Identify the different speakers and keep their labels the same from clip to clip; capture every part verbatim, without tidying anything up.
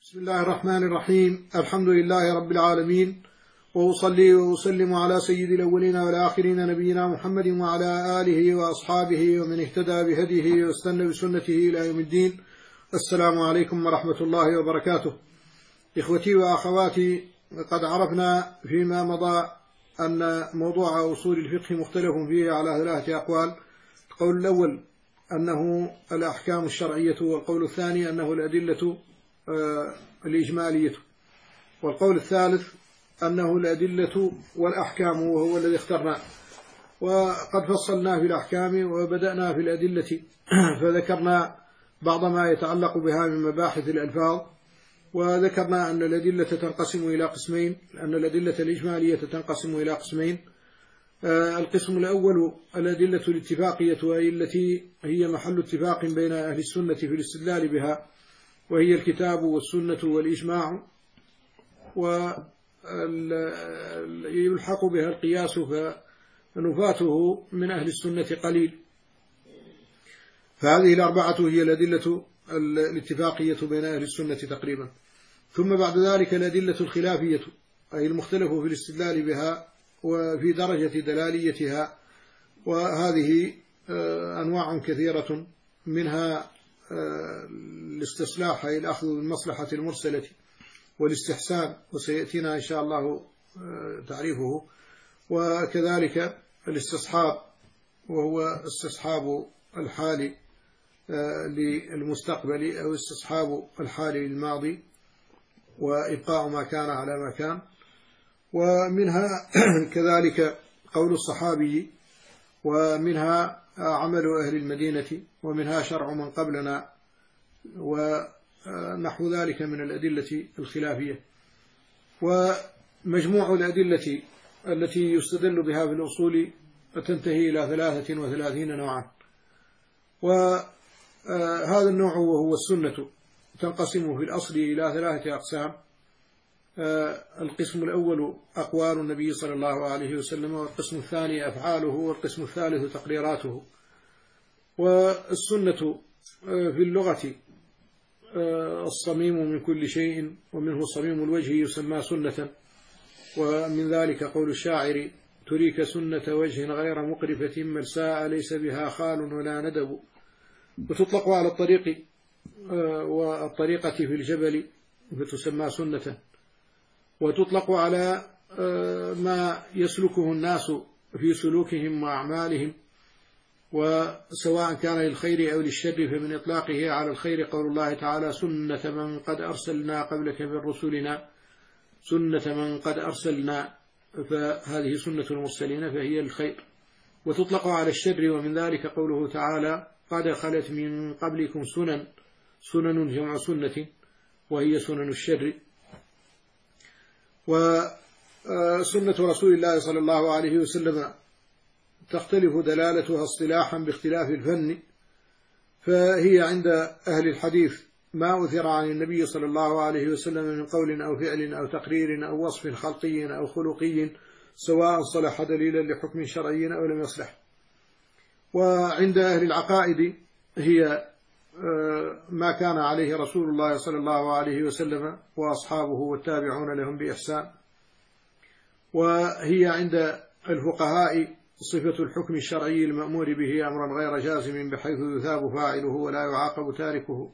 Speaker 1: بسم الله الرحمن الرحيم. الحمد لله رب العالمين، وأصلي وأسلم على سيد الأولين والآخرين نبينا محمد وعلى آله وأصحابه ومن اهتدى بهديه واستنى بسنته إلى يوم الدين. السلام عليكم ورحمة الله وبركاته. إخوتي وأخواتي، قد عرفنا فيما مضى أن موضوع أصول الفقه مختلف فيه على ثلاثة أقوال. القول الأول أنه الأحكام الشرعية، والقول الثاني أنه الأدلة الإجمالية، والقول الثالث أنه الأدلة والأحكام، وهو الذي اخترنا. وقد فصلنا في الأحكام وبدأنا في الأدلة، فذكرنا بعض ما يتعلق بها من مباحث الألفاظ، وذكرنا أن الأدلة تنقسم إلى قسمين، أن الأدلة الإجمالية تنقسم إلى قسمين. القسم الأول الأدلة الاتفاقية، وهي التي هي محل اتفاق بين أهل السنة في الاستدلال بها، وهي الكتاب والسنة والإجماع، ويلحق بها القياس فنفاته من أهل السنة قليل. فهذه الأربعة هي الأدلة الاتفاقية بين أهل السنة تقريبا. ثم بعد ذلك الأدلة الخلافية، أي المختلف في الاستدلال بها وفي درجة دلاليتها، وهذه أنواع كثيرة، منها الاستصلاح أي الأخذ بالمصلحة المرسلة، والاستحسان وسيأتينا إن شاء الله تعريفه، وكذلك الاستصحاب وهو استصحاب الحال للمستقبل أو استصحاب الحال للماضي وإبقاء ما كان على ما كان. ومنها كذلك قول الصحابي، ومنها عمل أهل المدينة، ومنها شرع من قبلنا، ونحو ذلك من الأدلة الخلافية. ومجموع الأدلة التي يستدل بها في الأصول تنتهي إلى ثلاثة وثلاثين نوعا. وهذا النوع وهو السنة تنقسم في الأصل إلى ثلاثة أقسام. القسم الأول أقوال النبي صلى الله عليه وسلم، والقسم الثاني أفعاله، والقسم الثالث تقريراته. والسنة في اللغة الصميم من كل شيء، ومنه صميم الوجه يسمى سنة. ومن ذلك قول الشاعر: تريك سنة وجه غير مقرفة مرساء ليس بها خال ولا ندب. وتطلق على الطريق والطريقة في الجبل فتسمى سنة، وتطلق على ما يسلكه الناس في سلوكهم وأعمالهم، وسواء كان للخير أو للشر، فمن إطلاقه على الخير قول الله تعالى: سنة من قد أرسلنا قبلك من رسلنا، سنة من قد أرسلنا، فهذه سنة المرسلين فهي الخير. وتطلق على الشر، ومن ذلك قوله تعالى: قد خلت من قبلكم سنن، سنن جمع سنة وهي سنن الشر. وسنة رسول الله صلى الله عليه وسلم تختلف دلالتها اصطلاحا باختلاف الفن، فهي عند أهل الحديث ما أثر عن النبي صلى الله عليه وسلم من قول أو فعل أو تقرير أو وصف خلقي أو خلقي، سواء صلح دليلا لحكم شرعي أو لم يصلح. وعند أهل العقائد هي ما كان عليه رسول الله صلى الله عليه وسلم وأصحابه والتابعون لهم بإحسان. وهي عند الفقهاء صفة الحكم الشرعي المأمور به أمرا غير جازم، بحيث يثاب فاعله ولا يعاقب تاركه.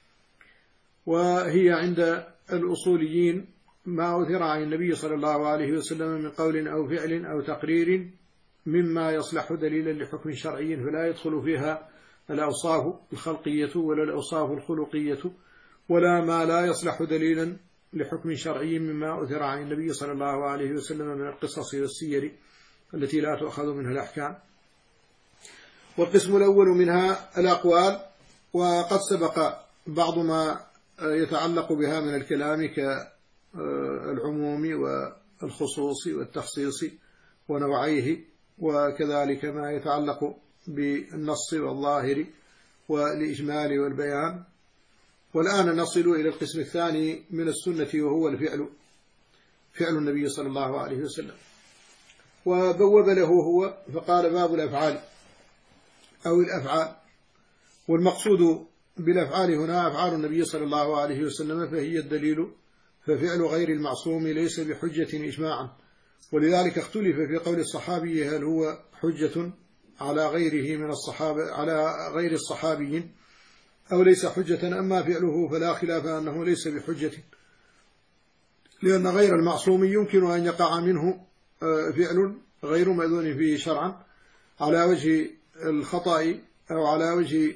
Speaker 1: وهي عند الأصوليين ما أثر عن النبي صلى الله عليه وسلم من قول أو فعل أو تقرير مما يصلح دليلا لحكم شرعي، فلا يدخل فيها الأوصاف الخلقية ولا الأوصاف الخلقية، ولا ما لا يصلح دليلا لحكم شرعي مما أثر عن النبي صلى الله عليه وسلم من القصص والسير التي لا تؤخذ منها الأحكام. والقسم الأول منها الأقوال، وقد سبق بعض ما يتعلق بها من الكلام كالعموم والخصوص والتخصيص ونوعيه، وكذلك ما يتعلق بالنص والظاهر والإجمال والبيان. والآن نصل إلى القسم الثاني من السنة، وهو الفعل، فعل النبي صلى الله عليه وسلم. وبوب له هو فقال: باب الأفعال أو الأفعال. والمقصود بالأفعال هنا أفعال النبي صلى الله عليه وسلم فهي الدليل، ففعل غير المعصوم ليس بحجة إجماعا، ولذلك اختلف في قول الصحابي هل هو حجة على غيره من الصحابة على غير الصحابيين أو ليس حجة. أما فعله فلا خلاف أنه ليس بحجة، لأن غير المعصوم يمكن أن يقع منه فعل غير مأذون فيه شرعا على وجه الخطأ أو على وجه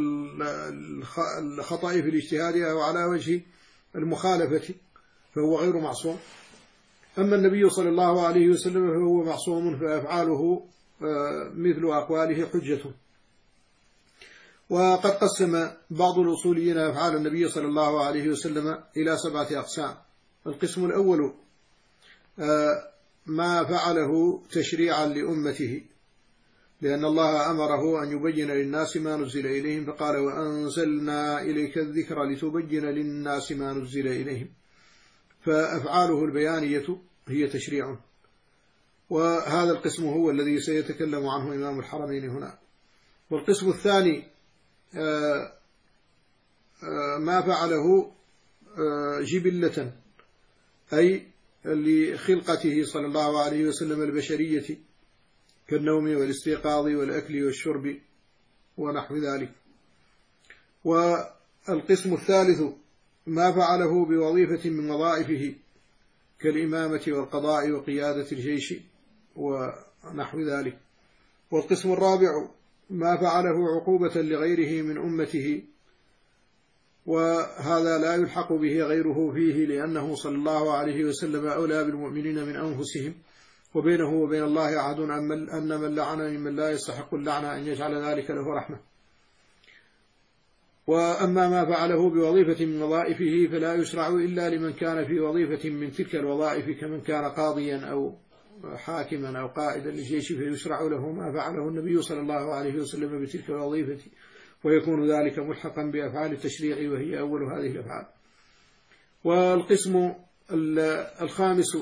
Speaker 1: الخطأ في الاجتهاد أو على وجه المخالفة، فهو غير معصوم. أما النبي صلى الله عليه وسلم فهو معصوم، فأفعاله مثل أقواله حجة. وقد قسم بعض الأصوليين أفعال النبي صلى الله عليه وسلم إلى سبعة أقسام. القسم الأول ما فعله تشريعا لأمته، لأن الله أمره أن يبين للناس ما نزل إليهم، فقال وأنزلنا إليك الذكر لتبين للناس ما نزل إليهم، فأفعاله البيانية هي تشريع. وهذا القسم هو الذي سيتكلم عنه إمام الحرمين هنا. والقسم الثاني ما فعله جبلة، أي لخلقته صلى الله عليه وسلم البشرية، كالنوم والاستيقاظ والأكل والشرب ونحو ذلك. والقسم الثالث ما فعله بوظيفة من وظائفه كالإمامة والقضاء وقيادة الجيش ونحو ذلك. والقسم الرابع ما فعله عقوبة لغيره من أمته، وهذا لا يلحق به غيره فيه، لأنه صلى الله عليه وسلم أولى بالمؤمنين من أنفسهم، وبينه وبين الله عهد أن من لعن ممن لا يستحق اللعنة أن يجعل ذلك له رحمة. وأما ما فعله بوظيفة من وظائفه فلا يشرع إلا لمن كان في وظيفة من تلك الوظائف، كمن كان قاضيا أو حاكما أو قائدا للجيش، فيشرع له ما فعله النبي صلى الله عليه وسلم بتلك الوظيفة، ويكون ذلك ملحقا بأفعال التشريع وهي أول هذه الأفعال. والقسم الخامس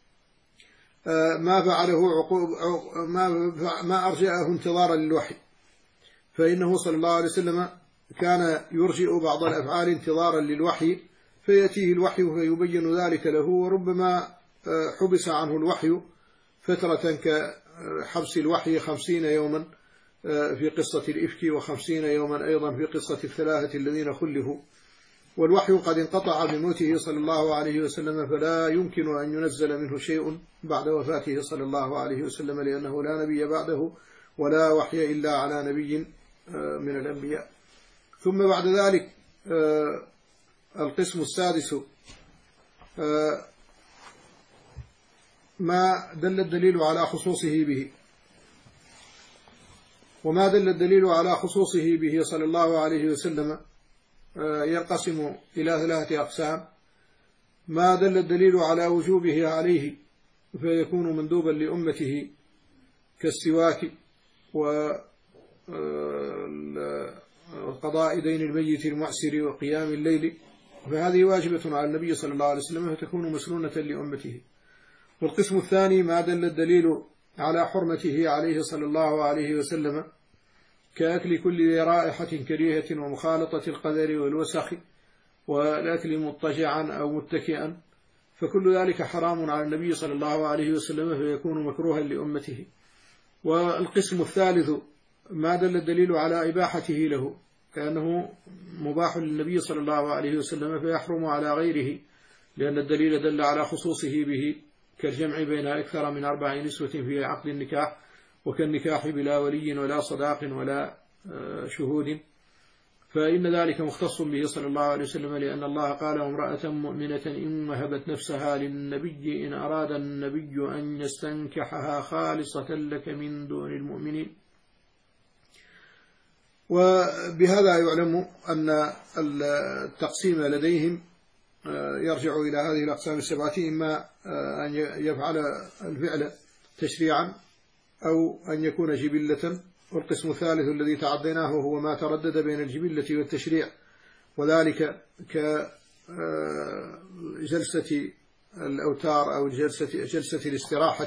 Speaker 1: ما فعله عقوب ما أرجعه انتظارا للوحي، فإنه صلى الله عليه وسلم كان يرجئ بعض الأفعال انتظارا للوحي، فيأتيه الوحي فيبين ذلك له، وربما حبس عنه الوحي فترة كحبس الوحي خمسين يوما في قصة الإفك، وخمسين يوما أيضا في قصة الثلاثة الذين خلفوا، والوحي قد انقطع بموته صلى الله عليه وسلم، فلا يمكن أن ينزل منه شيء بعد وفاته صلى الله عليه وسلم، لأنه لا نبي بعده ولا وحي إلا على نبي من الأنبياء. ثم بعد ذلك القسم السادس ما دل الدليل على خصوصه به. وما دل الدليل على خصوصه به صلى الله عليه وسلم ينقسم إلى ثلاثة أقسام. ما دل الدليل على وجوبه عليه فيكون مندوبا لأمته كالسواك وقضاء دين الميت المعسر وقيام الليل، فهذه واجبة على النبي صلى الله عليه وسلم فتكون مسنونة لأمته. والقسم الثاني ما دل الدليل على حرمته عليه صلى الله عليه وسلم كأكل كل رائحة كريهة ومخالطة القذر والوسخ والأكل مضطجعا أو متكئا، فكل ذلك حرام على النبي صلى الله عليه وسلم فيكون مكروها لأمته. والقسم الثالث ما دل الدليل على إباحته له كأنه مباح للنبي صلى الله عليه وسلم فيحرم على غيره، لأن الدليل دل على خصوصه به كالجمع بين أكثر من أربع نسوة في عقد النكاح، وكالنكاح بلا ولي ولا صداق ولا شهود، فإن ذلك مختص به صلى الله عليه وسلم، لأن الله قال وامرأة مؤمنة إن وهبت نفسها للنبي إن أراد النبي أن يستنكحها خالصة لك من دون المؤمنين. وبهذا يعلم أن التقسيم لديهم يرجع إلى هذه الأقسام السبعة، إما أن يفعل الفعل تشريعا أو أن يكون جبلة. والقسم الثالث الذي تعديناه هو ما تردد بين الجبلة والتشريع، وذلك كجلسة الأوتار أو جلسة, جلسة الاستراحة،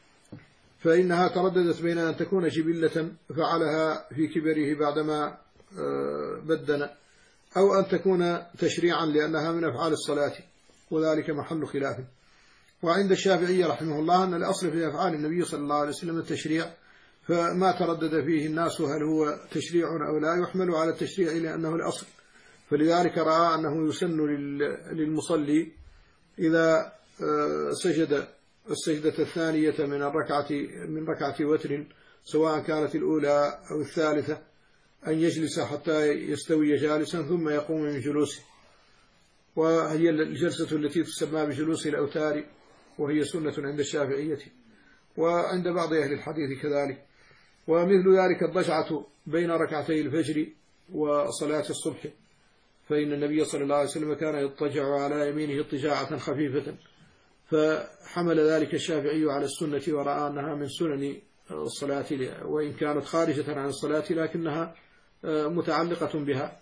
Speaker 1: فإنها ترددت بين أن تكون جبلة فعلها في كبره بعدما بدن، أو أن تكون تشريعا لأنها من أفعال الصلاة، وذلك محل خلاف. وعند الشافعية رحمه الله أن الأصل في أفعال النبي صلى الله عليه وسلم التشريع، فما تردد فيه الناس هل هو تشريع أو لا يحمل على التشريع لأنه الأصل. فلذلك رأى أنه يسن للمصلي إذا سجد السجدة الثانية من الركعة من ركعة وتر سواء كانت الأولى أو الثالثة أن يجلس حتى يستوي جالسا ثم يقوم من جلوسه، وهي الجلسة التي تسمى بجلوس الأوتار، وهي سنة عند الشافعية وعند بعض أهل الحديث كذلك. ومثل ذلك الضجعة بين ركعتي الفجر وصلاة الصبح، فإن النبي صلى الله عليه وسلم كان يضطجع على يمينه اضطجاعة خفيفة، فحمل ذلك الشافعي على السنة ورأى أنها من سنن الصلاة، وإن كانت خارجة عن الصلاة لكنها متعلقة بها.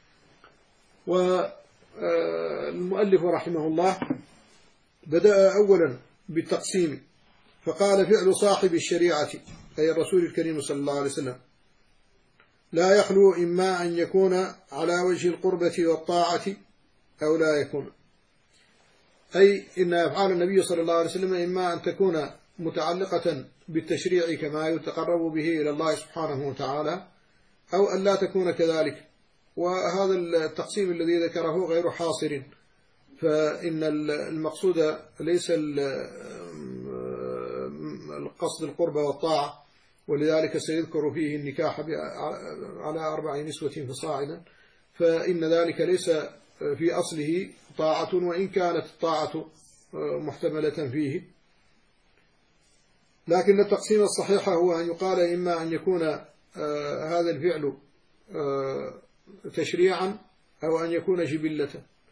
Speaker 1: والمؤلف رحمه الله بدأ أولا بالتقسيم، فقال: فعل صاحب الشريعة أي الرسول الكريم صلى الله عليه وسلم لا يخلو إما أن يكون على وجه القربة والطاعة أو لا يكون، أي إن أفعال النبي صلى الله عليه وسلم إما أن تكون متعلقة بالتشريع كما يتقرب به إلى الله سبحانه وتعالى، أو أن لا تكون كذلك. وهذا التقسيم الذي ذكره غير حاصر، فإن المقصود ليس القصد القربة والطاعة، ولذلك سيذكر فيه النكاح على أربع نسوة فصاعدا، فإن ذلك ليس في أصله طاعة، وإن كانت الطاعة محتملة فيه. لكن التقسيم الصحيح هو أن يقال إما أن يكون هذا الفعل تشريعا أو أن يكون جبلة.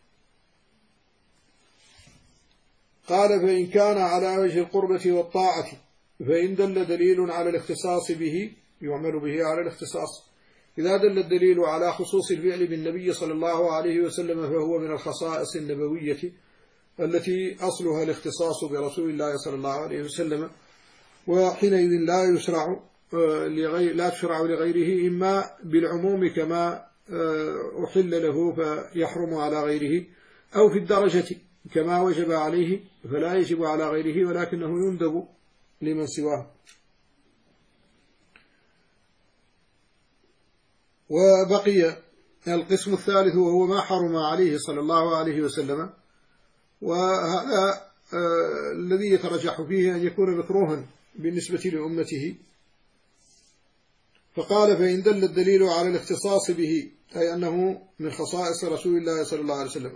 Speaker 1: قال: فإن كان على وجه القربة والطاعة فإن دل دليل على الاختصاص به يعمل به على الاختصاص. إذا دل الدليل على خصوص الفعل بالنبي صلى الله عليه وسلم فهو من الخصائص النبوية التي أصلها الاختصاص برسول الله صلى الله عليه وسلم، وحينئذ لا يشرع لغير لا تشرع لغيره، إما بالعموم كما أحل له فيحرم على غيره، أو في الدرجة كما وجب عليه فلا يجب على غيره ولكنه يندب لمن سواه. وبقي القسم الثالث وهو ما حرم عليه صلى الله عليه وسلم، وهذا الذي يترجح فيه أن يكون مكروها بالنسبة لأمته. فقال: فإن دل الدليل على الاختصاص به أي أنه من خصائص رسول الله صلى الله عليه وسلم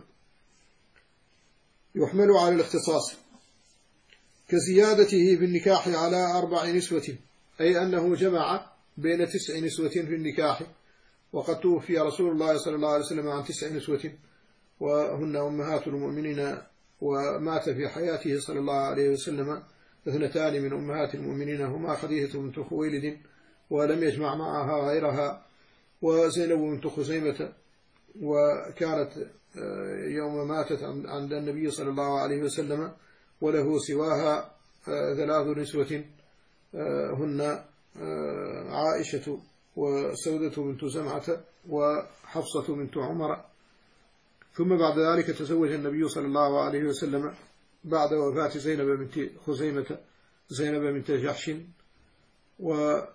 Speaker 1: يحمل على الاختصاص، كزيادته في النكاح على أربع نسوة، أي أنه جمع بين تسع نسوة في النكاح، وقد توفي رسول الله صلى الله عليه وسلم عن تسع نسوة وهن أمهات المؤمنين، ومات في حياته صلى الله عليه وسلم اثنتان من أمهات المؤمنين هما خديجة بنت خويلد ولم يجمع معها غيرها، وزينب بنت خزيمة، وكانت يوم ماتت عند النبي صلى الله عليه وسلم وله سواها ثلاث نسوة هن عائشة وسودة بنت زمعة وحفصة بنت عمر. ثم بعد ذلك تزوج النبي صلى الله عليه وسلم بعد وفاة زينب بنت خزيمة زينب بنت جحش، وبعد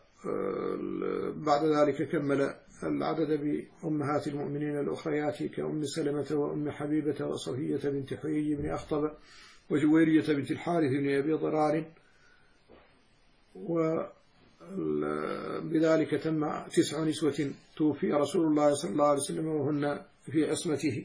Speaker 1: ذلك كمل العدد بأمهات المؤمنين الأخريات كأم سلمة وأم حبيبة وصفية بنت حيي بن أخطب وجويرية بنت الحارث بن أبي ضرار، وبذلك تم تسع نسوة توفي رسول الله صلى الله عليه وسلم وهن في عصمته.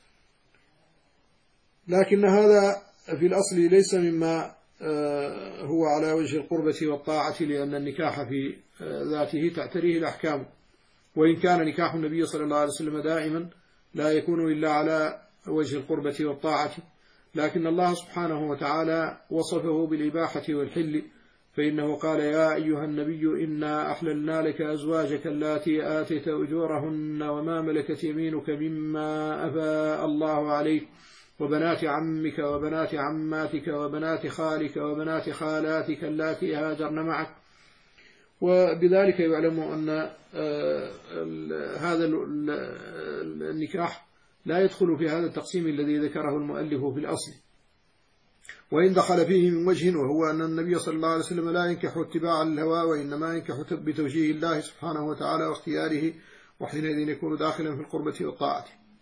Speaker 1: لكن هذا في الأصل ليس مما هو على وجه القربة والطاعة، لأن النكاح في ذاته تعتريه الأحكام، وإن كان نكاح النبي صلى الله عليه وسلم دائما لا يكون إلا على وجه القربة والطاعة، لكن الله سبحانه وتعالى وصفه بالإباحة والحل، فإنه قال: يا أيها النبي إنا أحللنا لك أزواجك اللاتي آتيت أجورهن وما ملكت يمينك مما أفاء الله عليك وبنات عمك وبنات عماتك وبنات خالك وبنات خالاتك اللاتي هاجرن معك وبذلك يعلم أن هذا النكاح لا يدخل في هذا التقسيم الذي ذكره المؤلف في الأصل، وإن دخل فيه من وجه، وهو أن النبي صلى الله عليه وسلم لا ينكح اتباعا للهوى، وإنما ينكح بتوجيه الله سبحانه وتعالى واختياره، وحينئذ يكون داخلا في القربة والطاعة.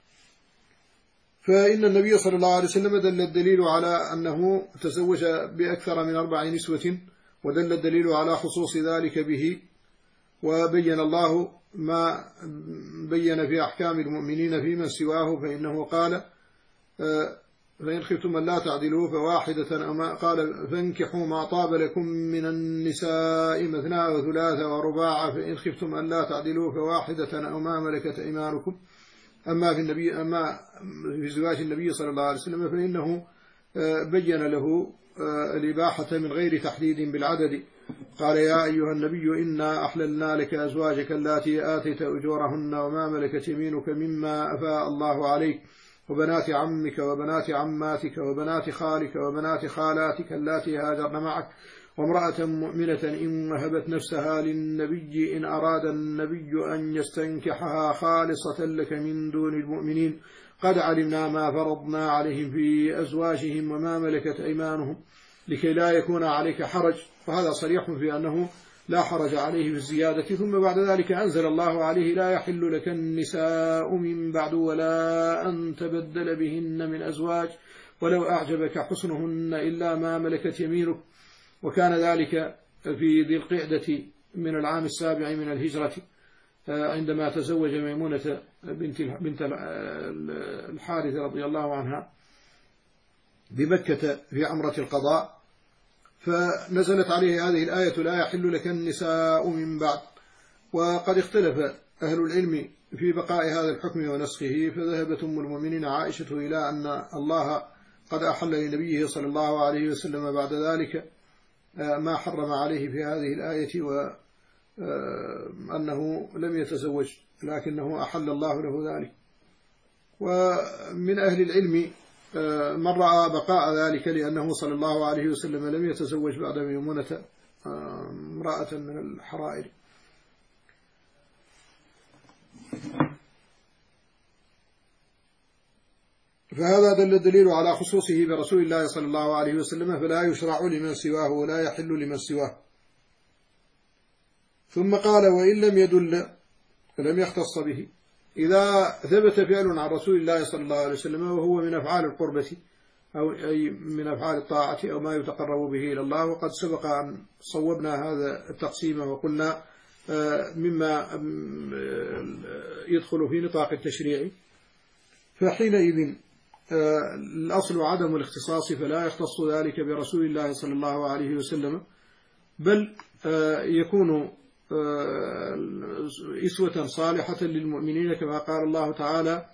Speaker 1: فإن النبي صلى الله عليه وسلم دل الدليل على أنه تزوج بأكثر من أربع نسوة، ودل الدليل على خصوص ذلك به، وبين الله ما بين في أحكام المؤمنين في من سواه، فإنه قال فإن خفتم أن لا تعدلوا فواحدة، أما قال فانكحوا ما طاب لكم من النساء مثنى وثلاث ورباع، فإن خفتم أن لا تعدلوا فواحدة أو ما ملكت أيمانكم. أما في النبي أما في زواج النبي صلى الله عليه وسلم فإنه بين له الإباحة من غير تحديد بالعدد. قال يا أيها النبي إنا أحللنا لك أزواجك اللاتي آتيت أجورهن وما ملكت يمينك مما أفاء الله عليك، وبنات عمك وبنات عماتك وبنات خالك وبنات خالاتك اللاتي هاجرن معك، وامرأة مؤمنة إن وهبت نفسها للنبي إن أراد النبي أن يستنكحها خالصة لك من دون المؤمنين، قد علمنا ما فرضنا عليهم في أزواجهم وما ملكت أيمانهم لكي لا يكون عليك حرج. وهذا صريح في أنه لا حرج عليه في الزيادة. ثم بعد ذلك أنزل الله عليه لا يحل لك النساء من بعد ولا أن تبدل بهن من أزواج ولو أعجبك حسنهن إلا ما ملكت يمينك. وكان ذلك في ذي القعدة من العام السابع من الهجرة عندما تزوج ميمونة بنت بنت الحارث رضي الله عنها بمكة في عمرة القضاء، فنزلت عليه هذه الآية لا يحل لك النساء من بعد. وقد اختلف أهل العلم في بقاء هذا الحكم ونسخه، فذهبت أم المؤمنين عائشة إلى أن الله قد أحل لنبيه صلى الله عليه وسلم بعد ذلك ما حرم عليه في هذه الآية، وأنه لم يتزوج لكنه أحل الله له ذلك. ومن أهل العلم من رأى بقاء ذلك لأنه صلى الله عليه وسلم لم يتزوج بعد ميمونة امرأة من الحرائر. فهذا دل الدليل على خصوصه برسول الله صلى الله عليه وسلم، فلا يشرع لمن سواه ولا يحل لمن سواه. ثم قال وإن لم يدل فلم يختص به. إذا ثبت فعل عن رسول الله صلى الله عليه وسلم وهو من أفعال القربة أو أي من أفعال الطاعة أو ما يتقرب به إلى الله، وقد سبق أن صوبنا هذا التقسيم وقلنا مما يدخل في نطاق التشريع، فحينئذ الأصل عدم الاختصاص، فلا يختص ذلك برسول الله صلى الله عليه وسلم، بل يكون إسوة صالحة للمؤمنين كما قال الله تعالى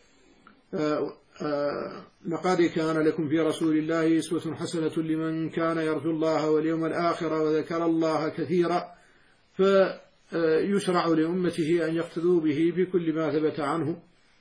Speaker 1: لقد كان لكم في رسول الله إسوة حسنة لمن كان يرجو الله واليوم الآخر وذكر الله كثيرا. فيشرع لأمته أن يقتدوا به في كل ما ثبت عنه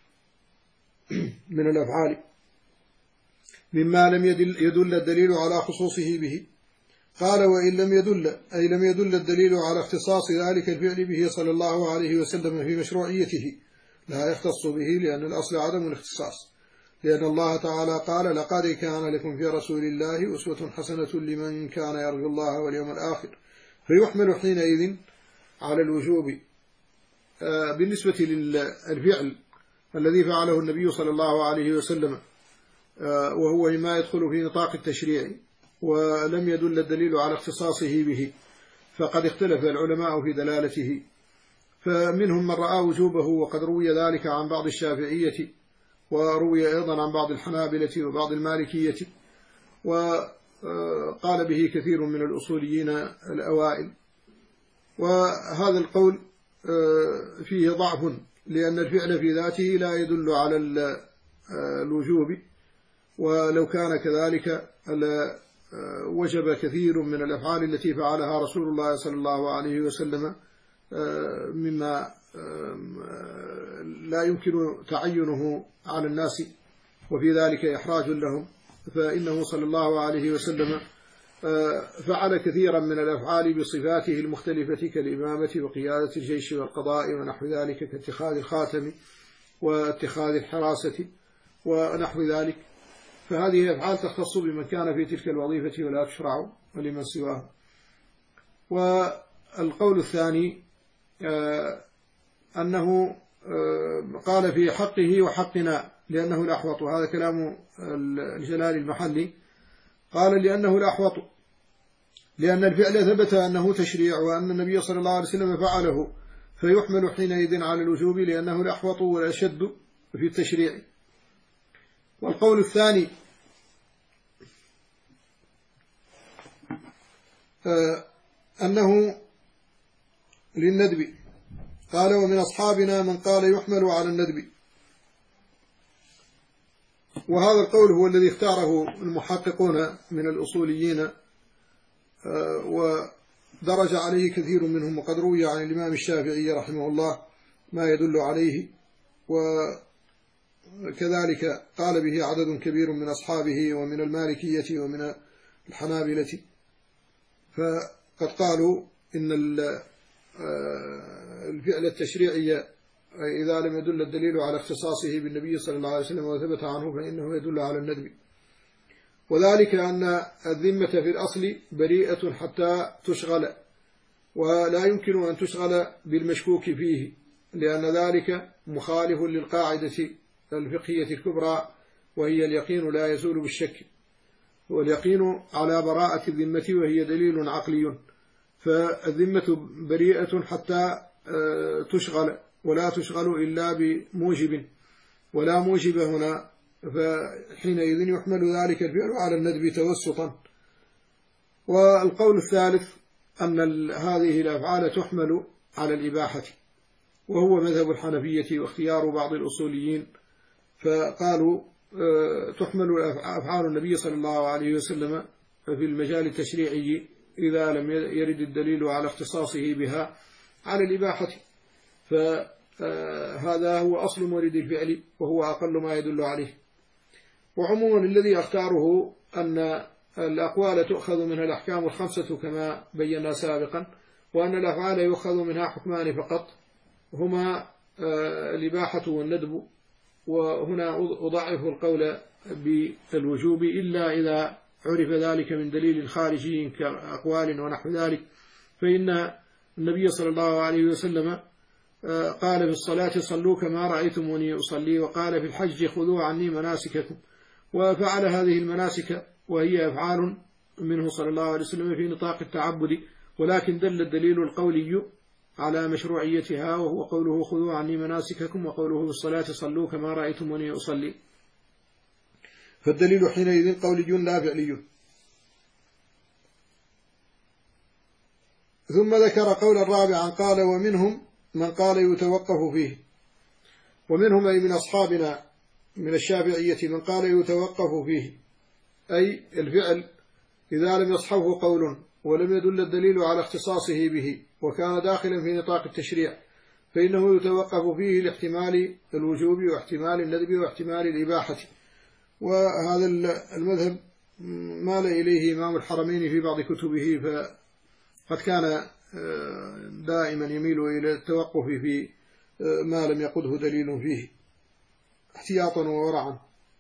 Speaker 1: من الأفعال مما لم يدل, يدل الدليل على خصوصه به. قال وإن لم يدل أي لم يدل الدليل على اختصاص ذلك الفعل به صلى الله عليه وسلم في مشروعيته، لا يختص به، لأن الأصل عدم الاختصاص، لأن الله تعالى قال لقد كان لكم في رسول الله أسوة حسنة لمن كان يرجو الله واليوم الآخر، فيحمل حينئذ على الوجوب. بالنسبة للفعل الذي فعله النبي صلى الله عليه وسلم وهو ما يدخل في نطاق التشريع ولم يدل الدليل على اختصاصه به، فقد اختلف العلماء في دلالته، فمنهم من رأى وجوبه، وقد روي ذلك عن بعض الشافعية، وروي أيضا عن بعض الحنابلة وبعض المالكية، وقال به كثير من الأصوليين الأوائل. وهذا القول فيه ضعف، لأن الفعل في ذاته لا يدل على الوجوب، ولو كان كذلك وجب كثير من الأفعال التي فعلها رسول الله صلى الله عليه وسلم مما لا يمكن تعينه على الناس، وفي ذلك إحراج لهم، فإنه صلى الله عليه وسلم فعل كثيرا من الأفعال بصفاته المختلفة كالإمامة وقيادة الجيش والقضاء ونحو ذلك، كاتخاذ الخاتم واتخاذ الحراسة ونحو ذلك. فهذه أفعال تختص بمن كان في تلك الوظيفة ولا تشرع ولمن سواه. والقول الثاني أنه قال في حقه وحقنا لأنه الأحوط، وهذا كلام الجلال المحلي، قال لأنه الأحوط لأن الفعل ثبت أنه تشريع وأن النبي صلى الله عليه وسلم فعله، فيحمل حينئذ على الوجوب لأنه الأحوط والأشد في التشريع. والقول الثاني أنه للندب، قال ومن أصحابنا من قال يحمل على الندب، وهذا القول هو الذي اختاره المحققون من الأصوليين، ودرج عليه كثير منهم، وقد روي عن الإمام الشافعي رحمه الله ما يدل عليه، وكذلك قال به عدد كبير من أصحابه ومن المالكية ومن الحنابلة، فقد قالوا إن الفعل التشريعي إذا لم يدل الدليل على اختصاصه بالنبي صلى الله عليه وسلم وثبت عنه فإنه يدل على الندب، وذلك أن الذمة في الأصل بريئة حتى تشغل، ولا يمكن أن تشغل بالمشكوك فيه، لأن ذلك مخالف للقاعدة الفقهية الكبرى، وهي اليقين لا يزول بالشك، واليقين على براءة الذمة وهي دليل عقلي. فالذمة بريئة حتى تشغل، ولا تشغل إلا بموجب، ولا موجب هنا، فحينئذ يحمل ذلك الفعل على الندب توسطا. والقول الثالث أن هذه الأفعال تحمل على الإباحة، وهو مذهب الحنفية واختيار بعض الأصوليين، فقالوا تحمل أفعال النبي صلى الله عليه وسلم في المجال التشريعي إذا لم يرد الدليل على اختصاصه بها على الإباحة، فهذا هو أصل مورد الفعل وهو أقل ما يدل عليه. وعموما الذي أختاره أن الأقوال تؤخذ منها الأحكام الخمسة كما بينا سابقا، وأن الأفعال يؤخذ منها حكمان فقط، هما الإباحة والندب. وهنا أضعف القول بالوجوب إلا إذا عرف ذلك من دليل خارجي كأقوال ونحو ذلك، فإن النبي صلى الله عليه وسلم قال في الصلاة صلوا كما رأيتموني أصلي، وقال في الحج خذوا عني مناسككم، وفعل هذه المناسك وهي أفعال منه صلى الله عليه وسلم في نطاق التعبد، ولكن دل الدليل القولي على مشروعيتها، وهو قوله خذوا عني مناسككم، وقوله في الصلاة صلوا كما رأيتموني أصلي، فالدليل حينئذ قولي لا فعلي. ثم ذكر قول الرابع قال ومنهم من قال يتوقف فيه، ومنهم أي من أصحابنا من الشافعية من قال يتوقف فيه، أي الفعل إذا لم يصحبه قول ولم يدل الدليل على اختصاصه به وكان داخلا في نطاق التشريع فإنه يتوقف فيه لاحتمال الوجوب واحتمال الندب واحتمال الإباحة. وهذا المذهب مال إليه إمام الحرمين في بعض كتبه، فقد كان دائما يميل إلى التوقف في ما لم يقده دليل فيه احتياطا وورعا.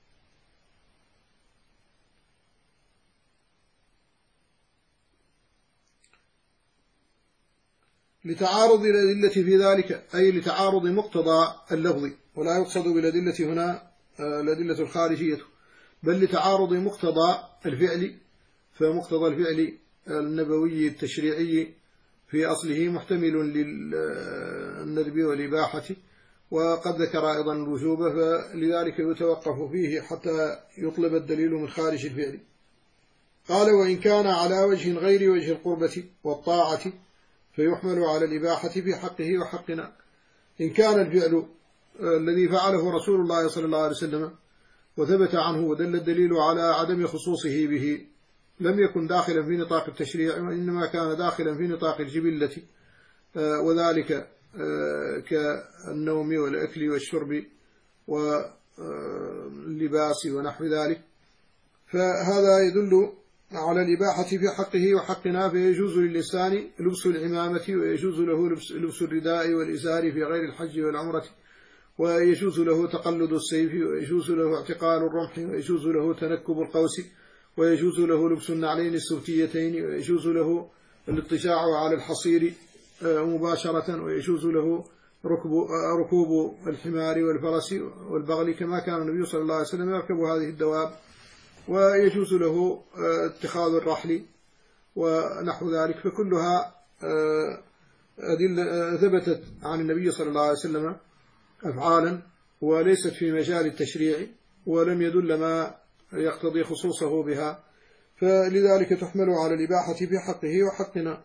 Speaker 1: لتعارض الأدلة في ذلك، أي لتعارض مقتضى اللفظ، ولا يقصد بالأدلة هنا الأدلة الخارجية، بل لتعارض مقتضى الفعل، فمقتضى الفعل النبوي التشريعي في أصله محتمل للندب والإباحة، وقد ذكر أيضا الوجوب، فلذلك يتوقف فيه حتى يطلب الدليل من خارج الفعل. قال وإن كان على وجه غير وجه القربة والطاعة فيحمل على الإباحة في حقه وحقنا. إن كان الفعل الذي فعله رسول الله صلى الله عليه وسلم وثبت عنه ودل الدليل على عدم خصوصه به لم يكن داخلا في نطاق التشريع، وإنما كان داخلا في نطاق الجبلة، وذلك كالنوم والأكل والشرب واللباس ونحو ذلك، فهذا يدل على الإباحة في حقه وحقنا، فيجوز للإنسان لبس العمامة، ويجوز له لبس, لبس الرداء والإزار في غير الحج والعمرة، ويجوز له تقلد السيف، ويجوز له اعتقال الرمح، ويجوز له تنكب القوس، ويجوز له لبس النعلين السبتيتين، ويجوز له الاضطجاع على الحصير مباشرة، ويجوز له ركوب, ركوب الحمار والفرس والبغل، كما كان النبي صلى الله عليه وسلم يركب هذه الدواب، ويجوز له اتخاذ الرحل ونحو ذلك. فكلها أدلة ثبتت عن النبي صلى الله عليه وسلم أفعالا، وليست في مجال التشريع، ولم يدل ما يقتضي خصوصه بها، فلذلك تحمل على الإباحة في حقه وحقنا.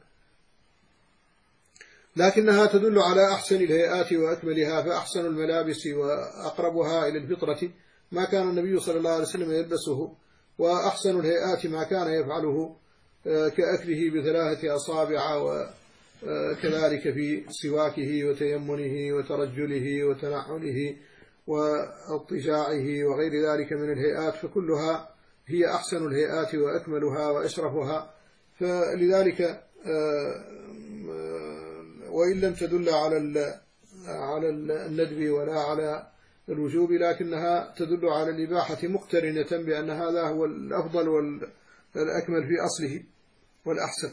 Speaker 1: لكنها تدل على أحسن الهيئات وأكملها، فأحسن الملابس وأقربها إلى الفطرة ما كان النبي صلى الله عليه وسلم يلبسه، وأحسن الهيئات ما كان يفعله كأكله بثلاثة أصابع، وكذلك في سواكه وتيمنه وترجله وتنعله واضطجاعه وغير ذلك من الهيئات، فكلها هي أحسن الهيئات وأكملها وأشرفها. فلذلك وإن لم تدل على على الندب ولا على الوجوب، لكنها تدل على الإباحة مقترنة بأن هذا هو الأفضل والأكمل في أصله والأحسن.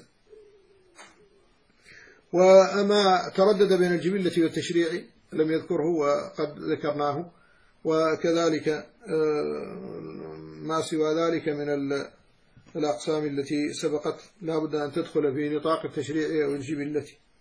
Speaker 1: وما تردد بين الجبلة والتشريع لم يذكره وقد ذكرناه، وكذلك ما سوى ذلك من الأقسام التي سبقت لا بد أن تدخل في نطاق التشريع والجبلة.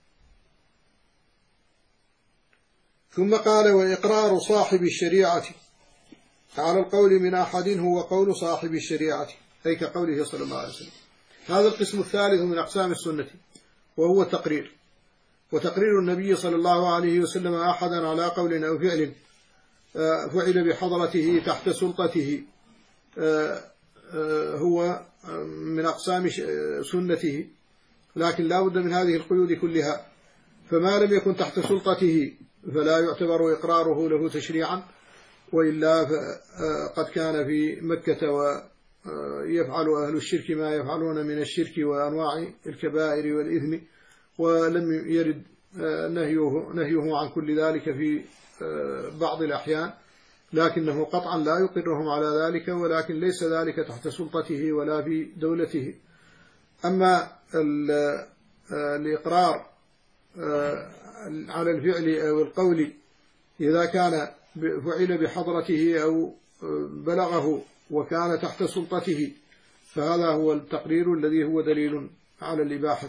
Speaker 1: ثم قال: وإقرار صاحب الشريعة على القول من أحد هو قول صاحب الشريعة، أي كقوله صلى الله عليه وسلم. هذا القسم الثالث من أقسام السنة، وهو التقرير. وتقرير النبي صلى الله عليه وسلم أحدا على قول أو فعل فعل بحضرته تحت سلطته هو من أقسام سنته، لكن لا بد من هذه القيود كلها. فما لم يكن تحت سلطته فلا يعتبر إقراره له تشريعا، وإلا قد كان في مكة ويفعل أهل الشرك ما يفعلون من الشرك وأنواع الكبائر والإثم، ولم يرد نهيه, نهيه عن كل ذلك في بعض الأحيان، لكنه قطعا لا يقرهم على ذلك، ولكن ليس ذلك تحت سلطته ولا في دولته. أما الإقرار على الفعل أو القول إذا كان فعل بحضرته أو بلغه وكان تحت سلطته، فهذا هو التقرير الذي هو دليل على الإباحة.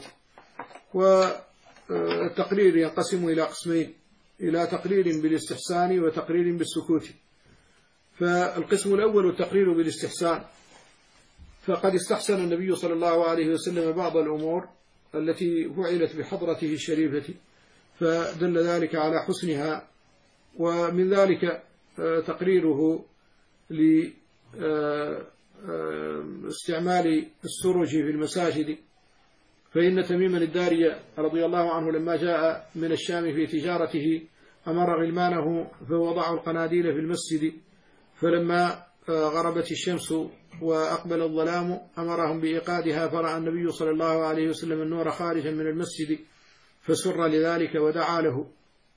Speaker 1: والتقرير ينقسم إلى قسمين: إلى تقرير بالاستحسان وتقرير بالسكوت. فالقسم الأول التقرير بالاستحسان، فقد استحسن النبي صلى الله عليه وسلم بعض الأمور التي فعلت بحضرته الشريفة، فدل ذلك على حسنها. ومن ذلك تقريره لاستعمال السرج في المساجد، فإن تميم الداري رضي الله عنه لما جاء من الشام في تجارته أمر غلمانه فوضعوا القناديل في المسجد، فلما غربت الشمس وأقبل الظلام أمرهم بإيقادها، فرأى النبي صلى الله عليه وسلم النور خارجا من المسجد فسر لذلك ودعا له.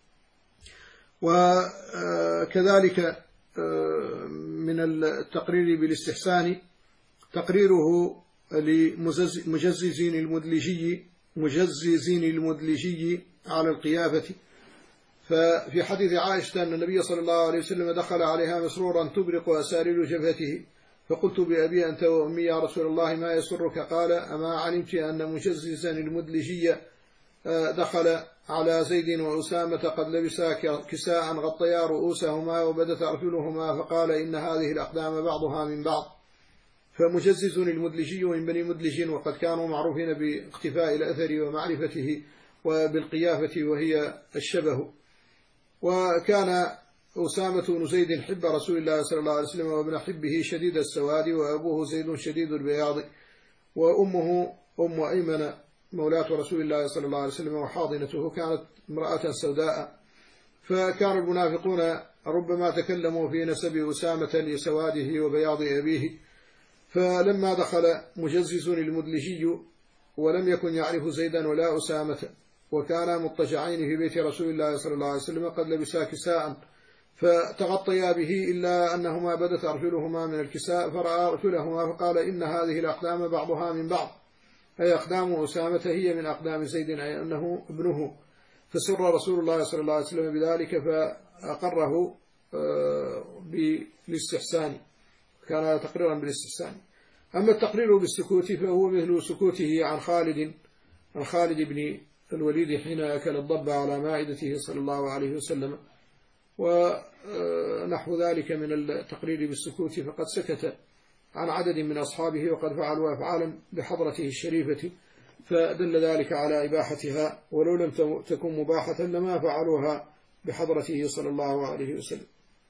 Speaker 1: وكذلك من التقرير بالاستحسان تقريره لمجززين المدلجي مجززين المدلجي على القيافة. ففي حديث عائشة أن النبي صلى الله عليه وسلم دخل عليها مسرورا تبرق أسارير جبهته، فقلت بأبي أنت وأمي يا رسول الله ما يسرك؟ قال: أما علمت أن مجززا المدلجي دخل على زيد وأسامة قد لبسا كساء غطيا رؤوسهما وبدت أرجلهما، فقال: إن هذه الأقدام بعضها من بعض. فمجزز المدلجي من بني مدلج، وقد كانوا معروفين باختفاء الأثر ومعرفته وبالقيافة وهي الشبه. وكان أسامة بن زيد حب رسول الله صلى الله عليه وسلم وابن حبه شديد السواد، وأبوه زيد شديد البياض، وأمه أم أيمن مولاة رسول الله صلى الله عليه وسلم وحاضنته كانت امرأة سوداء. فكان المنافقون ربما تكلموا في نسب أسامة لسواده وبياض أبيه، فلما دخل مجزز المدلجي ولم يكن يعرف زيدا ولا أسامة وكانا مضطجعين في بيت رسول الله صلى الله عليه وسلم قد لبسا كساء فتغطيا به إلا أنهما بدت أرجلهما من الكساء فرأى أرجلهما فقال إن هذه الأقدام بعضها من بعض، أي أقدام أسامة هي من أقدام زيد، أي أنه ابنه. فسر رسول الله صلى الله عليه وسلم بذلك فأقره بالاستحسان، كان تقريرا بالاستحسان. أما التقرير بالسكوت فهو مثل سكوته عن خالد عن خالد بن الوليد حين أكل الضب على مائدته صلى الله عليه وسلم، ونحو ذلك من التقرير بالسكوت، فقد سكت عن عدد من أصحابه وقد فعلوا أفعالا بحضرته الشريفة، فدل ذلك على إباحتها، ولو لم تكن مباحة لما فعلوها بحضرته صلى الله عليه وسلم.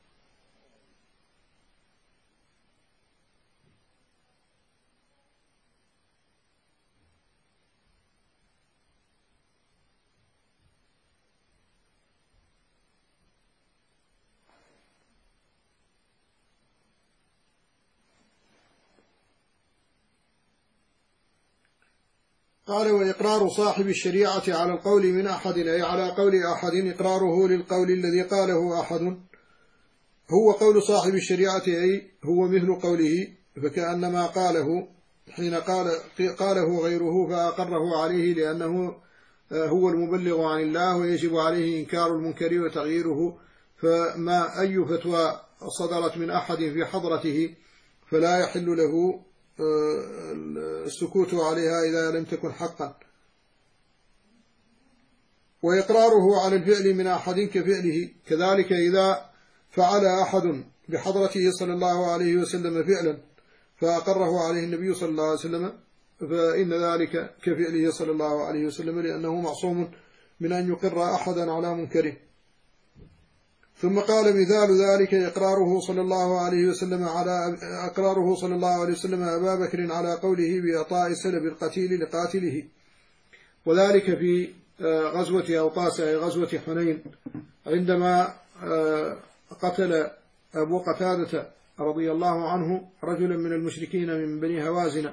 Speaker 1: قال: وإقرار صاحب الشريعة على القول من أحد، أي على قول أحد، إقراره للقول الذي قاله أحد هو قول صاحب الشريعة، أي هو مثل قوله، فكأنما قاله حين قال قاله غيره فأقره عليه، لأنه هو المبلغ عن الله ويجب عليه إنكار المنكر وتغييره. فما أي فتوى صدرت من أحد في حضرته فلا يحل له السكوت عليها إذا لم تكن حقا. وإقراره على الفعل من أحد كفعله، كذلك إذا فعل أحد بحضرته صلى الله عليه وسلم فعلا فأقره عليه النبي صلى الله عليه وسلم فإن ذلك كفعله صلى الله عليه وسلم، لأنه معصوم من أن يقر أحدا على منكره. ثم قال: مثال ذلك إقراره صلى الله عليه وسلم على أقراره صلى الله عليه وسلم أبا بكر على قوله بإعطاء سلب القتيل لقاتله، وذلك في غزوة أوطاس، أي غزوة حنين، عندما قتل أبو قتادة رضي الله عنه رجلا من المشركين من بني هوازن،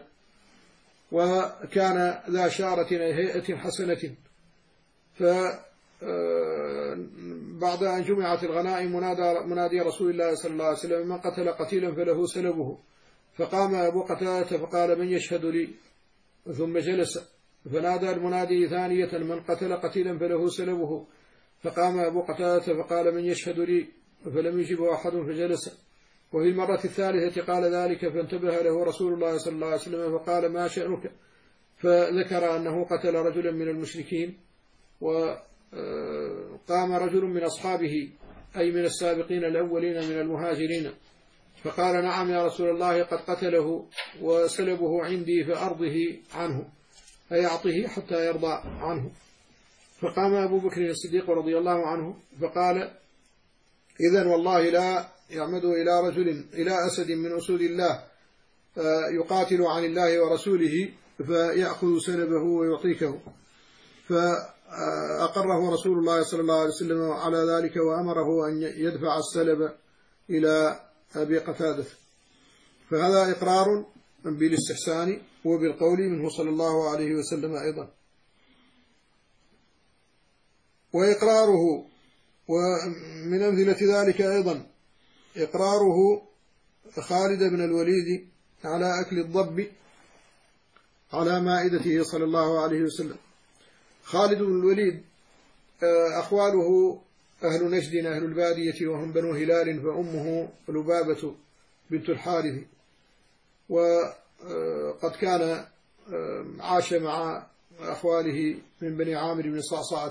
Speaker 1: وكان ذا شارة أي هيئة حسنة. ف بعد أن جمعت الغنائم منادي رسول الله صلى الله عليه وسلم: من قتل قتيلا فله سلبه. فقام أبو قتادة فقال: من يشهد لي؟ ثم جلس. فنادى المنادي ثانية: من قتل قتيلا فله سلبه. فقام أبو قتادة فقال: من يشهد لي؟ فلم يجبه أحد فجلس. وفي المرة الثالثة قال ذلك فانتبه له رسول الله صلى الله عليه وسلم فقال: ما شأنك؟ فذكر أنه قتل رجلا من المشركين، وقام رجل من أصحابه أي من السابقين الأولين من المهاجرين فقال: نعم يا رسول الله، قد قتله وسلبه عندي فأرضه عنه، أي أعطه حتى يرضى عنه. فقام أبو بكر الصديق رضي الله عنه فقال: إذن والله لا يعمد إلى رجل إلى أسد من أسود الله يقاتل عن الله ورسوله فيأخذ سلبه ويعطيكه. فأقره رسول الله صلى الله عليه وسلم على ذلك وأمره أن يدفع السلب إلى أبي قتادة. فهذا إقرار بالاستحسان وبالقول منه صلى الله عليه وسلم أيضا. وإقراره ومن أمثلة ذلك أيضا إقراره خالد بن الوليد على أكل الضب على مائدته صلى الله عليه وسلم. خالد بن الوليد أخواله أهل نجد أهل البادية وهم بنو هلال، فأمه لبابة بنت الحارث، وقد كان عاش مع أخواله من بني عامر بن صعصعة،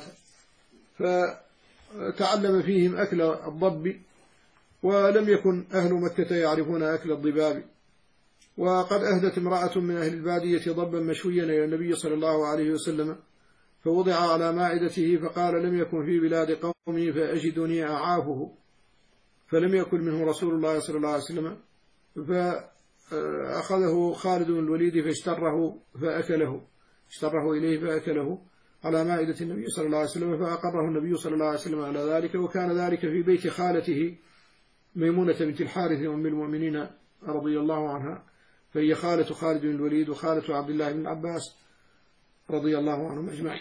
Speaker 1: فتعلم فيهم أكل الضب، ولم يكن أهل مكة يعرفون أكل الضباب. وقد أهدت امرأة من أهل البادية ضبا مشويا إلى النبي صلى الله عليه وسلم فوضع على مائدته، فقال: لم يكن في بلاد قومي فأجدني أعافه، فلم يكن منه رسول الله صلى الله عليه وسلم. فأخذه خالد بن الوليد فاشتره فأكله اشتره إليه فأكله على مائدة النبي صلى الله عليه وسلم، فأقره النبي صلى الله عليه وسلم على ذلك. وكان ذلك في بيت خالته ميمونة بنت الحارث أم المؤمنين رضي الله عنها. فهي خالة خالد بن الوليد وخالة عبد الله بن عباس رضي الله عنهم أجمعين.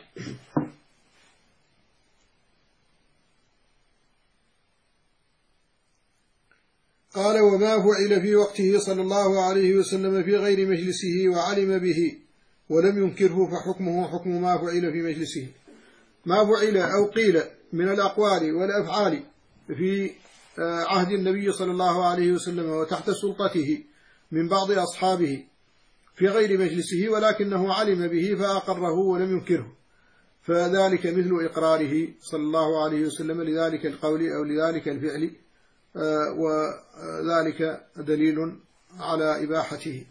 Speaker 1: قال: وما فعل في وقته صلى الله عليه وسلم في غير مجلسه وعلم به ولم ينكره فحكمه حكم ما فعل في مجلسه. ما فعل أو قيل من الأقوال والأفعال في عهد النبي صلى الله عليه وسلم وتحت سلطته من بعض أصحابه في غير مجلسه ولكنه علم به فأقره ولم ينكره، فذلك مثل إقراره صلى الله عليه وسلم لذلك القول أو لذلك الفعل، وذلك دليل على إباحته.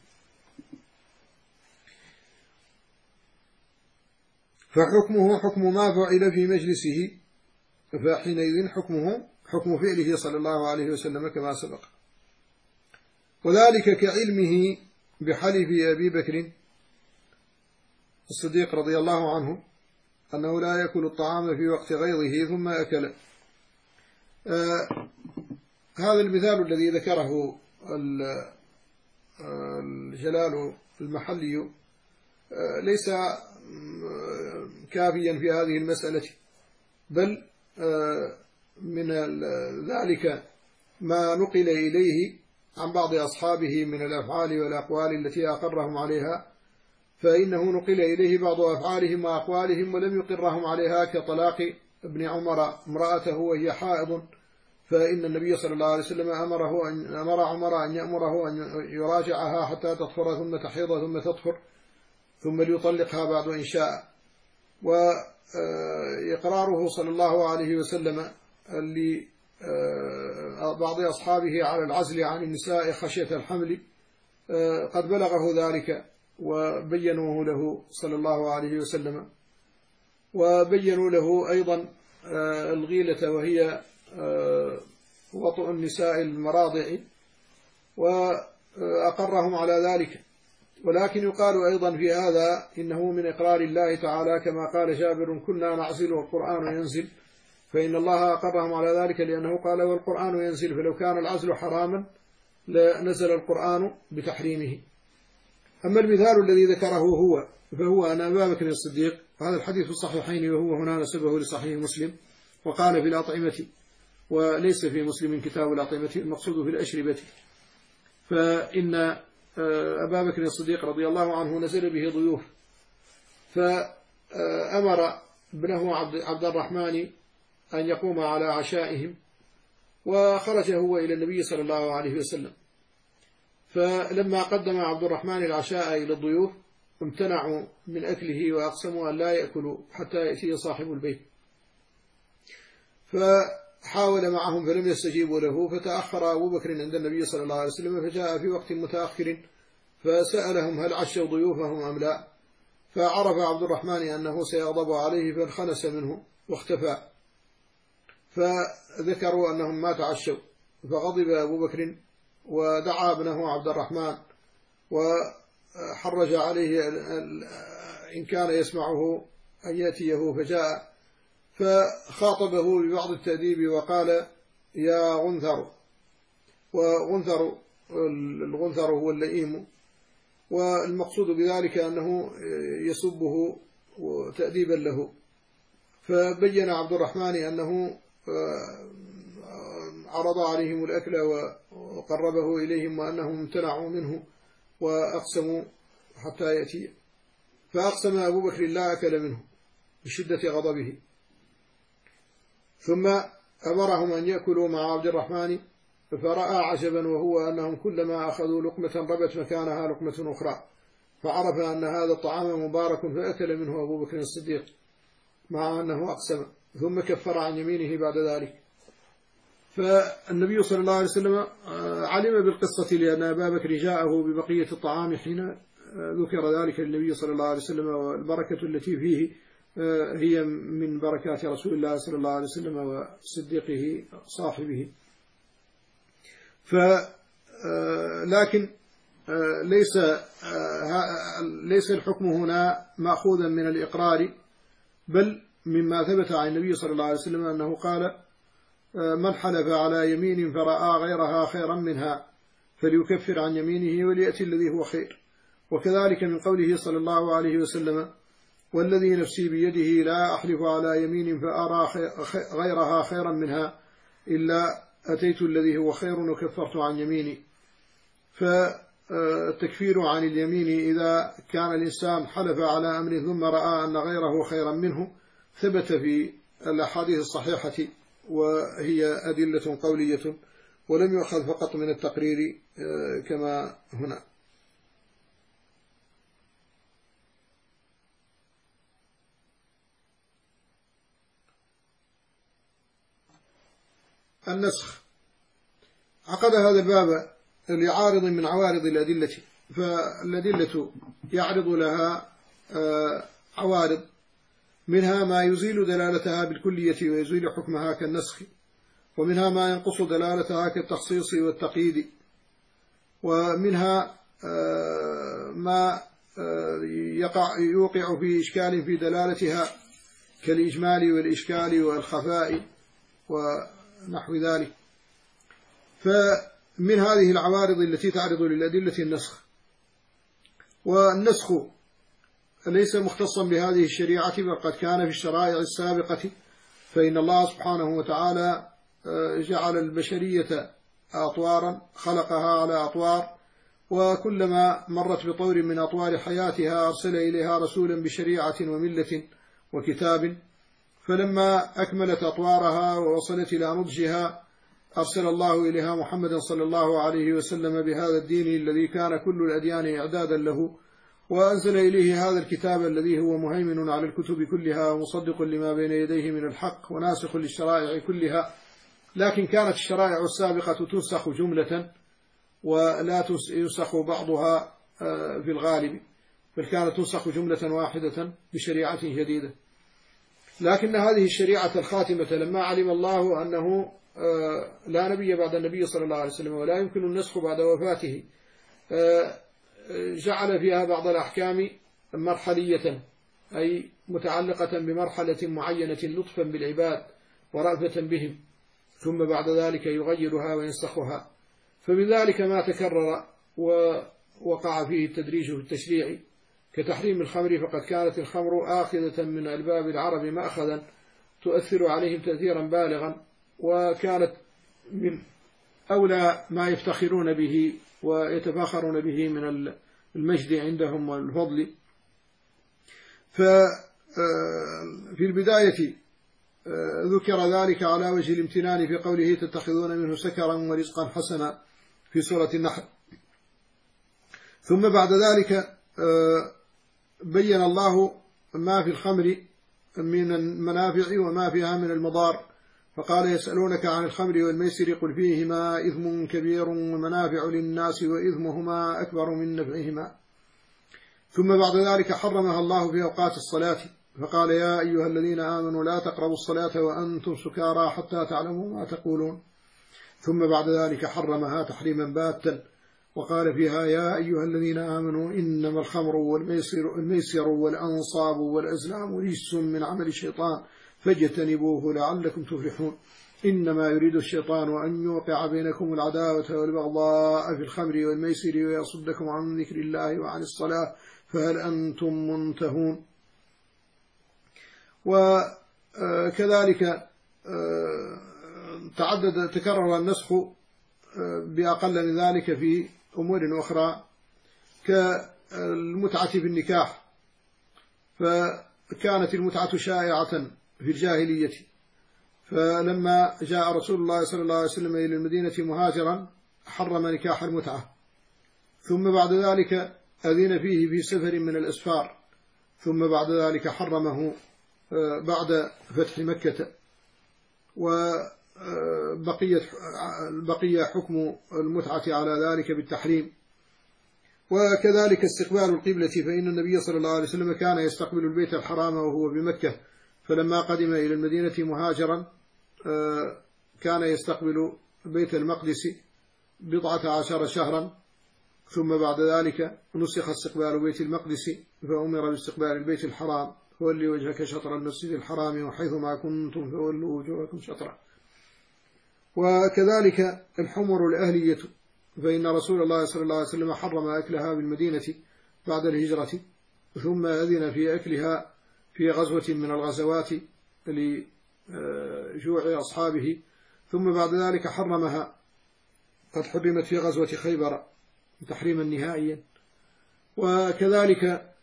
Speaker 1: فحكمه حكم ما فعل في مجلسه، فحينئذ حكمه حكم فعله صلى الله عليه وسلم كما سبق. وذلك كعلمه بحلف أبي بكر الصديق رضي الله عنه أنه لا يأكل الطعام في وقت غيظه ثم أكل. آه هذا المثال الذي ذكره الجلال المحلي آه ليس كافيا في هذه المسألة، بل آه من ذلك ما نقل إليه عن بعض أصحابه من الأفعال والأقوال التي أقرهم عليها، فإنه نقل إليه بعض أفعالهم وأقوالهم ولم يقرهم عليها، كطلاق ابن عمر امرأته وهي حائض، فإن النبي صلى الله عليه وسلم أمره أن أمر عمر أن يأمره أن يراجعها حتى تطهر ثم تحيض ثم تطهر ثم ليطلقها بعد إن شاء. وإقراره صلى الله عليه وسلم لبعض أصحابه على العزل عن النساء خشية الحمل قد بلغه ذلك وبينوه له صلى الله عليه وسلم، وبينوا له أيضا الغيلة وهي وطئ النساء المراضع، وأقرهم على ذلك. ولكن يقال أيضا في هذا إنه من إقرار الله تعالى كما قال جابر: كنا نعزل والقرآن ينزل، فإن الله أقرهم على ذلك لأنه قال: والقرآن ينزل، فلو كان العزل حراما لنزل القرآن بتحريمه. أما المثال الذي ذكره هو فهو أن أبا بكر الصديق، هذا الحديث الصحيحين وهو هنا نسبه لصحيح مسلم، وقال في الأطعمة، وليس في مسلم كتاب الأطعمة، المقصود في الأشربة، فإن أبا بكر الصديق رضي الله عنه نزل به ضيوف، فأمر ابنه عبد الرحمن أن يقوم على عشائهم، وخرج هو إلى النبي صلى الله عليه وسلم، فلما قدم عبد الرحمن العشاء إلى الضيوف امتنعوا من أكله وأقسموا أن لا يأكلوا حتى يأتي صاحب البيت، فحاول معهم فلم يستجيبوا له، فتأخر أبو بكر عند النبي صلى الله عليه وسلم، فجاء في وقت متأخر فسألهم هل عشوا ضيوفهم أم لا، فعرف عبد الرحمن أنه سيغضب عليه فانخنس منه واختفى، فذكروا أنهم ما تعشوا، فغضب أبو بكر ودعا ابنه عبد الرحمن وحرج عليه إن كان يسمعه أن يأتيه، فجاء فخاطبه ببعض التأديب وقال: يا غنثر. وغنثر الغنثر هو اللئيم، والمقصود بذلك أنه يسبه تأديبا له. فبين عبد الرحمن أنه عرض عليهم الأكل وقربه إليهم وأنهم امتنعوا منه وأقسموا حتى يأتي، فأقسم أبو بكر لا أكل منه بشدة غضبه، ثم أمرهم أن يأكلوا مع عبد الرحمن، فرأى عجبا وهو أنهم كلما أخذوا لقمة ربت مكانها لقمة أخرى، فعرف أن هذا الطعام مبارك فأكل منه أبو بكر الصديق مع أنه أقسم، ثم كفر عن يمينه بعد ذلك. فالنبي صلى الله عليه وسلم علم بالقصة لأن أبا بكر جاءه ببقية الطعام حين ذكر ذلك للنبي صلى الله عليه وسلم، والبركة التي فيه هي من بركات رسول الله صلى الله عليه وسلم وصديقه صاحبه. ف لكن ليس ليس الحكم هنا مأخوذا من الإقرار، بل مما ثبت عن النبي صلى الله عليه وسلم أنه قال: من حلف على يمين فرأى غيرها خيرا منها فليكفر عن يمينه وليأتي الذي هو خير. وكذلك من قوله صلى الله عليه وسلم: والذي نفسي بيده لا أحلف على يمين فأرى غيرها خيرا منها إلا أتيت الذي هو خير وكفرت عن يميني. فالتكفير عن اليمين إذا كان الإنسان حلف على أمر ثم رأى أن غيره خيرا منه ثبت في الأحاديث الصحيحة، وهي أدلة قولية ولم يؤخذ فقط من التقرير كما هنا. النسخ. عقد هذا الباب لعارض من عوارض الأدلة، فالأدلة يعرض لها عوارض، منها ما يزيل دلالتها بالكلية ويزيل حكمها كالنسخ، ومنها ما ينقص دلالتها كالتخصيص والتقييد، ومنها ما يقع يوقع في إشكال في دلالتها كالإجمال والإشكال والخفاء ونحو ذلك. فمن هذه العوارض التي تعرض للأدلة النسخ. والنسخ ليس مختصا بهذه الشريعة، بل قد كان في الشرائع السابقة، فإن الله سبحانه وتعالى جعل البشرية أطوارا، خلقها على أطوار، وكلما مرت بطور من أطوار حياتها أرسل إليها رسولا بشريعة وملة وكتاب، فلما أكملت أطوارها ووصلت إلى نضجها أرسل الله إليها محمدا صلى الله عليه وسلم بهذا الدين الذي كان كل الأديان إعدادا له، وأنزل إليه هذا الكتاب الذي هو مهيمن على الكتب كلها ومصدق لما بين يديه من الحق وناسخ للشرائع كلها. لكن كانت الشرائع السابقة تنسخ جملة ولا ينسخ بعضها في الغالب، بل كانت تنسخ جملة واحدة بشريعة جديدة. لكن هذه الشريعة الخاتمة لما علم الله أنه لا نبي بعد النبي صلى الله عليه وسلم ولا يمكن النسخ بعد وفاته، جعل فيها بعض الأحكام مرحلية، أي متعلقة بمرحلة معينة لطفا بالعباد ورأفة بهم، ثم بعد ذلك يغيرها وينسخها. فمن ذلك ما تكرر ووقع فيه التدريج في التشريع كتحريم الخمر، فقد كانت الخمر آخذة من ألباب العرب مأخذا تؤثر عليهم تأثيرا بالغا، وكانت من أولى ما يفتخرون به ويتفاخرون به من المجد عندهم والفضل. ففي البداية ذكر ذلك على وجه الامتنان في قوله: تتخذون منه سكرا ورزقا حسنا في سورة النحل. ثم بعد ذلك بين الله ما في الخمر من المنافع وما فيها من المضار، فقال: يسألونك عن الخمر والميسر قل فيهما إثم كبير ومنافع للناس وإثمهما أكبر من نفعهما. ثم بعد ذلك حرمها الله في أوقات الصلاة، فقال: يا أيها الذين آمنوا لا تقربوا الصلاة وأنتم سكارى حتى تعلموا ما تقولون. ثم بعد ذلك حرمها تحريما باتا، وقال فيها: يا أيها الذين آمنوا إنما الخمر والميسر, الميسر والأنصاب والأزلام رجس من عمل الشيطان فاجتنبوه لعلكم تفلحون. إنما يريد الشيطان أن يوقع بينكم العداوة والبغضاء في الخمر والميسر ويصدكم عن ذكر الله وعن الصلاة فهل أنتم منتهون. وكذلك تعدد تكرر النسخ بأقل من ذلك في أمور أخرى كالمتعة في النكاح، فكانت المتعة شائعة في الجاهلية، فلما جاء رسول الله صلى الله عليه وسلم إلى المدينة مهاجرا حرم نكاح المتعة، ثم بعد ذلك أذن فيه في سفر من الأسفار، ثم بعد ذلك حرمه بعد فتح مكة، وبقيت بقي حكم المتعة على ذلك بالتحريم. وكذلك استقبال القبلة، فإن النبي صلى الله عليه وسلم كان يستقبل البيت الحرام وهو بمكة، فلما قدم إلى المدينة مهاجرا كان يستقبل بيت المقدس بضعة عشر شهرا، ثم بعد ذلك نسخ استقبال بيت المقدس فأمر باستقبال البيت الحرام: فولي وجهك شطر المسجد الحرام وحيث ما كنتم فولوا وجوهكم شطره. وكذلك الحمر الأهلية فإن رسول الله صلى الله عليه وسلم حرم أكلها بالمدينة بعد الهجرة، ثم أذن في أكلها في غزوة من الغزوات لجوع أصحابه، ثم بعد ذلك حرمها، قد حرمت في غزوة خيبر تحريما نهائيا. وكذلك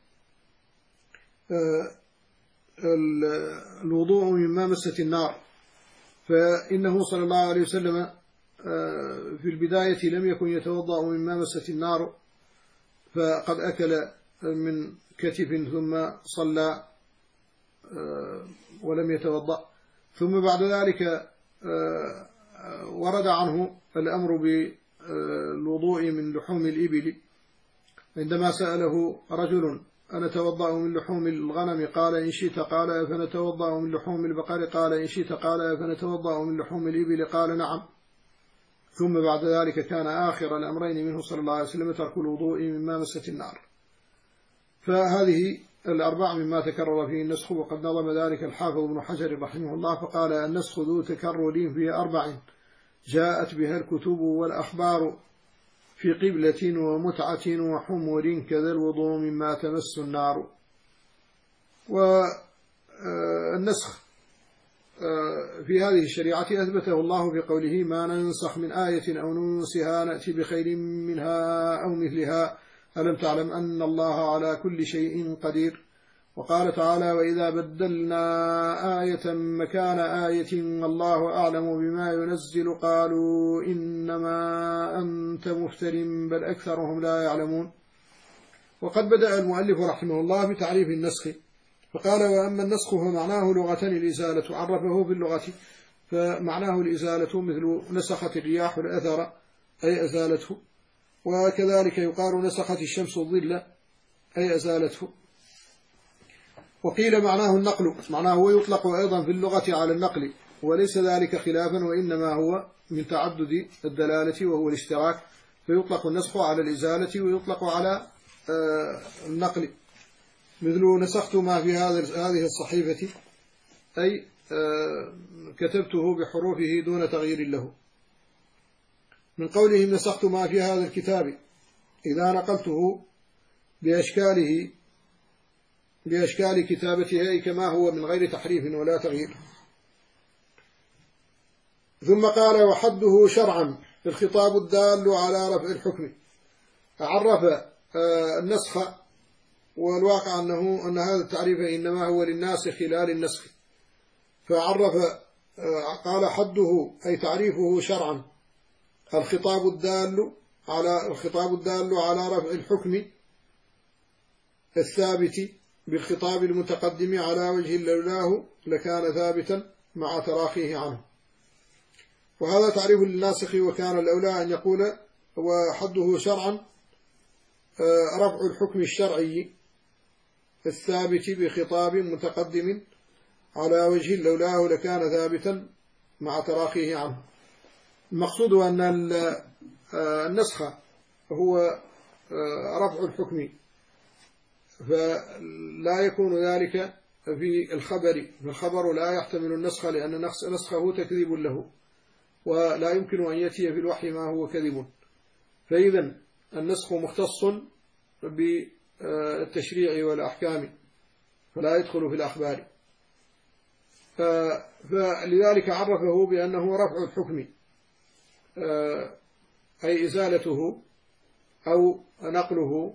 Speaker 1: الوضوء مما مست النار، فإنه صلى الله عليه وسلم في البداية لم يكن يتوضأ مما مست النار، فقد أكل من كتف ثم صلى ولم يتوضأ، ثم بعد ذلك ورد عنه الأمر بالوضوء من لحوم الإبل، عندما سأله رجل أنا أتوضأ من لحوم الغنم قال إن شئت، قال فنتوضأ من لحوم البقر قال إن شئت، قال فنتوضأ من لحوم الإبل قال نعم. ثم بعد ذلك كان آخر الأمرين منه صلى الله عليه وسلم ترك الوضوء مما مست النار. فهذه الأربع مما تكرر فيه النسخ، وقد نظم ذلك الحافظ ابن حجر رحمه الله فقال النسخ ذو تكرر في أربع جاءت بها الكتب والأخبار، في قبلة ومتعة وحمر كذا الوضوء مما تمس النار. والنسخ في هذه الشريعة أثبته الله في قوله ما ننسخ من آية أو ننسها نأتي بخير منها أو مثلها ألم تعلم أن الله على كل شيء قدير. وقال تعالى وإذا بدلنا آية مكان آية والله أعلم بما ينزل قالوا إنما أنت مفتر بل أكثرهم لا يعلمون. وقد بدأ المؤلف رحمه الله بتعريف النسخ فقال وأما النسخ فمعناه لغة الإزالة، عرفه في اللغة فمعناه الإزالة مثل نسخت الرياح الأثر أي أزالته، وكذلك يقال نسخت الشمس الظل أي أزالته. وقيل معناه النقل، معناه هو يطلق أيضا في اللغة على النقل وليس ذلك خلافا، وإنما هو من تعدد الدلالة وهو الاشتراك، فيطلق النسخ على الإزالة ويطلق على النقل، مثل نسخت ما في هذه الصحيفة أي كتبته بحروفه دون تغيير له. من قولهم نسخت ما في هذا الكتاب إذا نقلته بأشكاله بأشكال كتابته أي كما هو من غير تحريف ولا تغيير. ثم قال وحده شرعا الخطاب الدال على رفع الحكم، عرف النسخ، والواقع أنه أن هذا التعريف إنما هو للناسخ لا للنسخ، فعرف قال حده أي تعريفه شرعا الخطاب الدال على الخطاب الدال على رفع الحكم الثابت بالخطاب المتقدم على وجه لولاه لكان ثابتا مع تراخيه عنه. وهذا تعريف للناسخ، وكان الأولى أن يقول وحده شرعا رفع الحكم الشرعي الثابت بخطاب متقدم على وجه لولاه لكان ثابتا مع تراخيه عنه. المقصود أن النسخ هو رفع الحكم، فلا يكون ذلك في الخبر، فالخبر لا يحتمل النسخ لأن نسخه تكذيب له، ولا يمكن أن يأتي في الوحي ما هو كذب، فإذا النسخ مختص بالتشريع والأحكام فلا يدخل في الأخبار، فلذلك عرفه بأنه رفع الحكم أي إزالته أو نقله،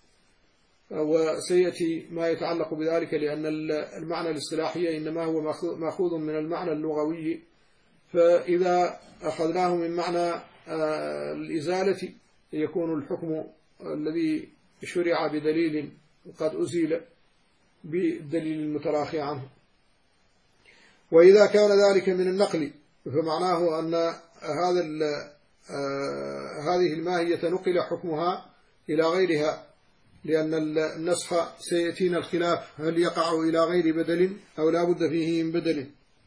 Speaker 1: وسيأتي ما يتعلق بذلك لأن المعنى الاصطلاحي إنما هو مأخوذ من المعنى اللغوي، فإذا أخذناه من معنى الإزالة يكون الحكم الذي شرع بدليل قد أزيل بالدليل المتراخي عنه. وإذا كان ذلك من النقل فمعناه أن هذا هذه الماهية نقل حكمها إلى غيرها، لأن النسخ سيأتينا الخلاف هل يقع إلى غير بدل أو لا بد فيه من بدل،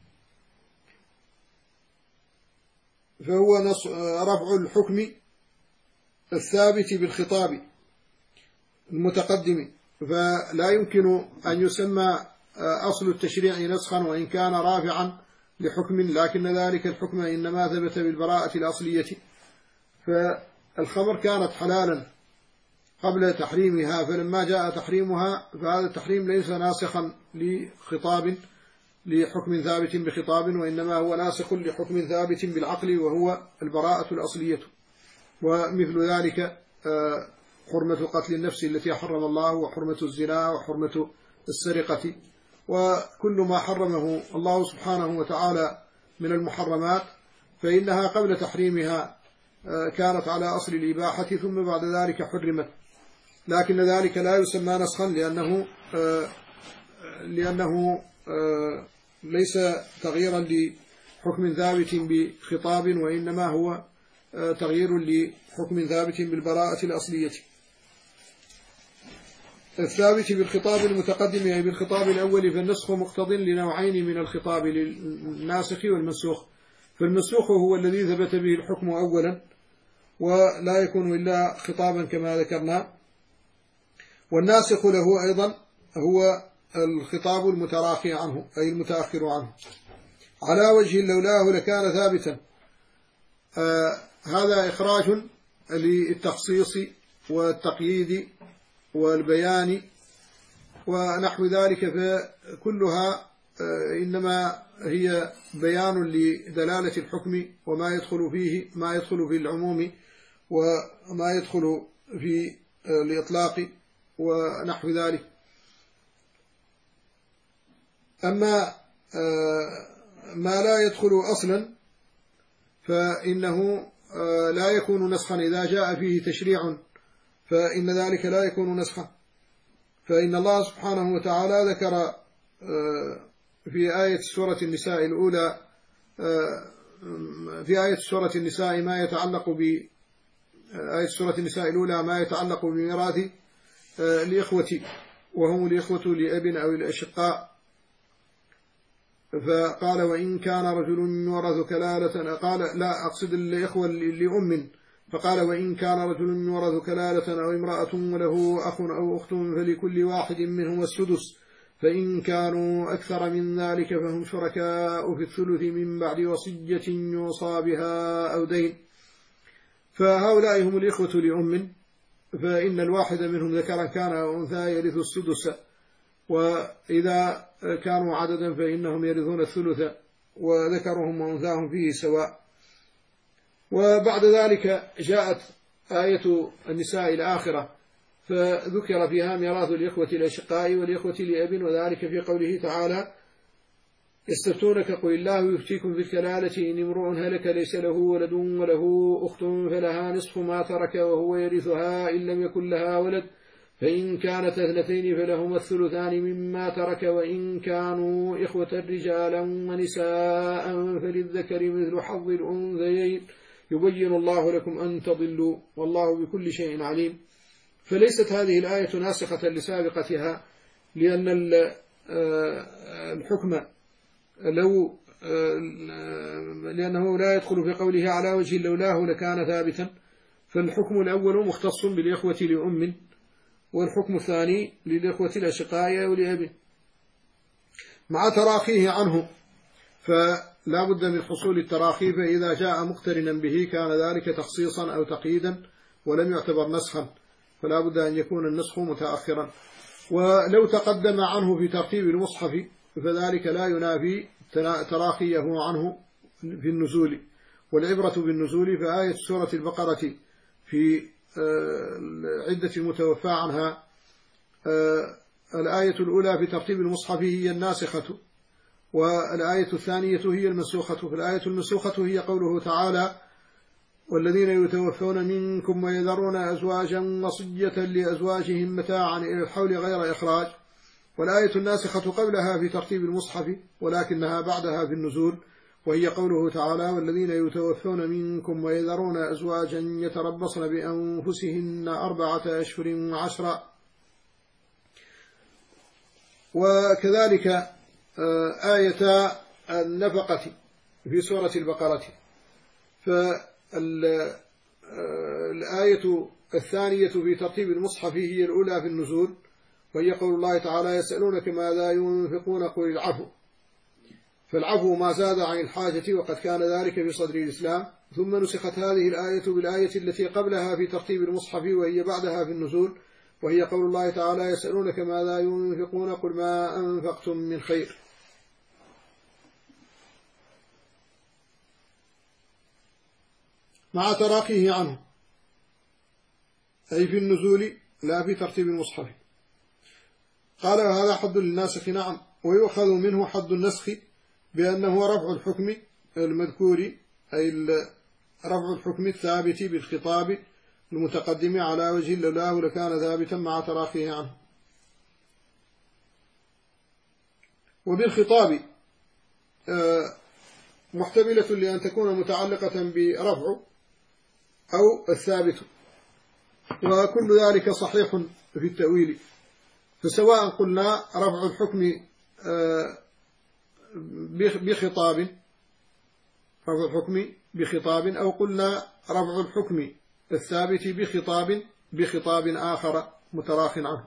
Speaker 1: فهو رفع الحكم الثابت بالخطاب المتقدم، فلا يمكن أن يسمى أصل التشريع نسخا وإن كان رافعا لحكم، لكن ذلك الحكم إنما ثبت بالبراءة الأصلية، الخمر كانت حلالا قبل تحريمها، فلما جاء تحريمها فهذا التحريم ليس ناسخا لخطاب لحكم ثابت بخطاب، وإنما هو ناسخ لحكم ثابت بالعقل وهو البراءة الأصلية. ومثل ذلك حرمة قتل النفس التي حرم الله، وحرمة الزنا، وحرمة السرقة، وكل ما حرمه الله سبحانه وتعالى من المحرمات فإنها قبل تحريمها كانت على أصل الإباحة، ثم بعد ذلك حرمت. لكن ذلك لا يسمى نسخا لأنه لأنه ليس تغييرا لحكم ثابت بخطاب، وإنما هو تغيير لحكم ثابت بالبراءة الأصلية. الثابت بالخطاب المتقدم أي بالخطاب الأول، فالنسخ مقتض لنوعين من الخطاب، للناسخ والمنسوخ. فالمنسوخ هو الذي ثبت به الحكم أولا ولا يكون إلا خطابا كما ذكرنا، والناسخ له أيضا هو الخطاب المتراخي عنه أي المتأخر عنه. على وجه لولاه لكان ثابتا، آه هذا إخراج للتخصيص والتقييد والبيان ونحو ذلك، فكلها آه إنما هي بيان لدلالة الحكم وما يدخل فيه، ما يدخل في العموم وما يدخل في آه الإطلاق ونحو ذلك. أما ما لا يدخل أصلا فإنه لا يكون نسخا إذا جاء فيه تشريع، فإن ذلك لا يكون نسخا. فإن الله سبحانه وتعالى ذكر في آية سورة النساء الأولى في آية سورة النساء ما يتعلق ب آية سورة النساء الأولى ما يتعلق بميراث الإخوة، وهم الإخوة لأب أو الأشقاء. فقال وإن كان رجل يورث كلالة، قال لا أقصد الإخوة لأم، فقال وإن كان رجل يورث كلالة أو امرأة وله أخ أو أخت فلكل واحد منهم السدس، فإن كانوا أكثر من ذلك فهم شركاء في الثلث من بعد وصية يوصى بها أو دين. فهؤلاء هم الإخوة لأم، فإن الواحد منهم ذكرا كان أو أنثى يرث السدس، وإذا كانوا عددا فإنهم يرثون الثلث، وذكرهم وأنثاهم فيه سواء. وبعد ذلك جاءت آية النساء الآخرة فذكر فيها ميراث الإخوة الأشقاء والإخوة لأب، وذلك في قوله تعالى يستفتونك قل الله يفتيكم في الكلالة إن امرؤ هلك ليس له ولد وله أخت فلها نصف ما ترك وهو يرثها إن لم يكن لها ولد، فإن كانت اثنتين فلهما الثلثان مما ترك، وإن كانوا إخوة رجالا ونساء فللذكر مثل حظ الأنثيين يبين الله لكم أن تضلوا والله بكل شيء عليم. فليست هذه الآية ناسخة لسابقتها، لأن الحكم لو لأنه لا يدخل في قوله على وجه لولاه لكان ثابتا، فالحكم الأول مختص بالإخوة لأم، والحكم الثاني للإخوة الأشقاء ولأب مع تراخيه عنه، فلا بد من حصول التراخي، فإذا جاء مقترنا به كان ذلك تخصيصا أو تقييدا ولم يعتبر نسخا، فلا بد أن يكون النسخ متأخرا. ولو تقدم عنه في ترتيب المصحف فذلك لا ينافي تراخيه عنه في النزول، والعبرة بالنزول. فآية سورة البقرة في عدة المتوفى عنها الآية الأولى في ترتيب المصحف هي الناسخة، والآية الثانية هي المنسوخة. فالآية المنسوخة هي قوله تعالى والذين يتوفون منكم ويذرون أزواجا وصية لأزواجهم متاعا إلى الحول غير إخراج، والآية الناسخة قبلها في ترتيب المصحف ولكنها بعدها في النزول، وهي قوله تعالى والذين يتوفون منكم ويذرون أزواجا يتربصن بأنفسهن أربعة أشهر وعشرا. وكذلك آية النفقة في سورة البقرة. فالآية الثانية في ترتيب المصحف هي الأولى في النزول، وهي قول الله تعالى يسألونك ماذا ينفقون قل العفو. فالعفو ما زاد عن الحاجة، وقد كان ذلك في صدر الإسلام. ثم نسخت هذه الآية بالآية التي قبلها في ترتيب المصحف، وهي بعدها في النزول، وهي قول الله تعالى: يسألونك ماذا ينفقون قل ما أنفقتم من خير. مع تراخيه عنه، أي في النزول لا في ترتيب المصحف. قال: وهذا حد للناسخ. نعم، ويؤخذ منه حد النسخ بأنه رفع الحكم المذكور، أي رفع الحكم الثابت بالخطاب المتقدم على وجه لولاه لكان ثابتا مع تراخيه عنه. وبالخطاب محتملة لأن تكون متعلقة برفع أو الثابت، وكل ذلك صحيح في التأويل. فسواء قلنا رفع الحكم بخطاب رفع الحكم بخطاب أو قلنا رفع الحكم الثابت بخطاب بخطاب آخر متراخ عنه.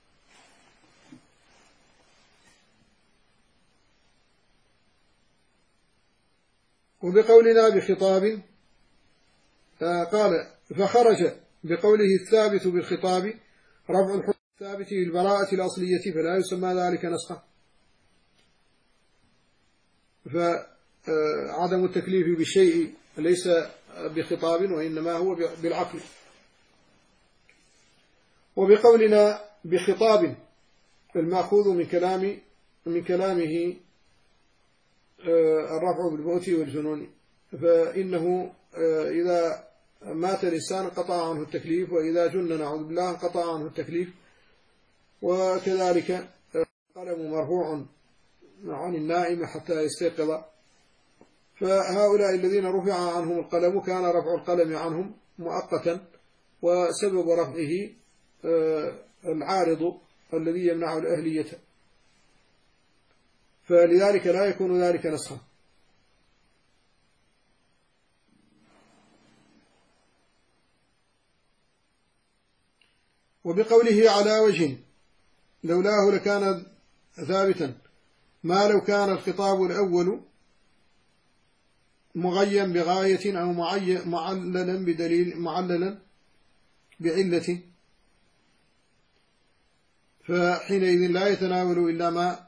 Speaker 1: وبقولنا بخطاب قال: فخرج بقوله الثابت بالخطاب رفع الحكم الثابت بالبراءة الأصلية، فلا يسمى ذلك نسخا. فعدم التكليف بالشيء ليس بخطاب، وإنما هو بالعقل. وبقولنا بخطاب المأخوذ من كلام من كلامه الرفع بالموت والجنون، فإنه إذا مات الإنسان انقطع عنه التكليف، وإذا جن نعوذ بالله انقطع عنه التكليف. وكذلك القلم مرفوع عن النائم حتى يستيقظ. فهؤلاء الذين رفع عنهم القلم كان رفع القلم عنهم مؤقتا، وسبب رفعه العارض الذي يمنع الأهلية، فلذلك لا يكون ذلك نسخا. وبقوله على وجه لولاه لكان ثابتا، ما لو كان الخطاب الأول مغيا بغاية أو معللا بدليل معللا بعلة، فحينئذ لا يتناول إلا ما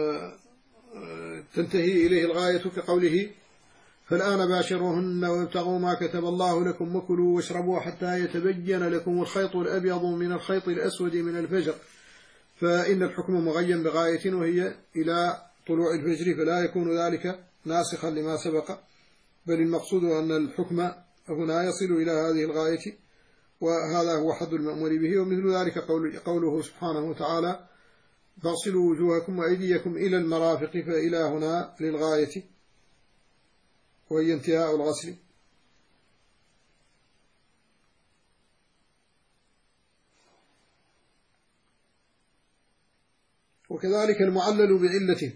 Speaker 1: تنتهي إليه الغاية، كقوله: فالآن باشروهن وابتغوا ما كتب الله لكم وكلوا واشربوا حتى يتبين لكم الخيط الأبيض من الخيط الأسود من الفجر. فإن الحكم مغيا بغاية وهي إلى طلوع الفجر، فلا يكون ذلك ناسخا لما سبق، بل المقصود أن الحكم هنا يصل إلى هذه الغاية، وهذا هو حد المأمور به. ومثل ذلك قول قوله سبحانه وتعالى: فاغسلوا وجوهكم وأيديكم إلى المرافق، فإلى هنا للغاية وهي انتهاء الغسل. وكذلك المعلل بعلة،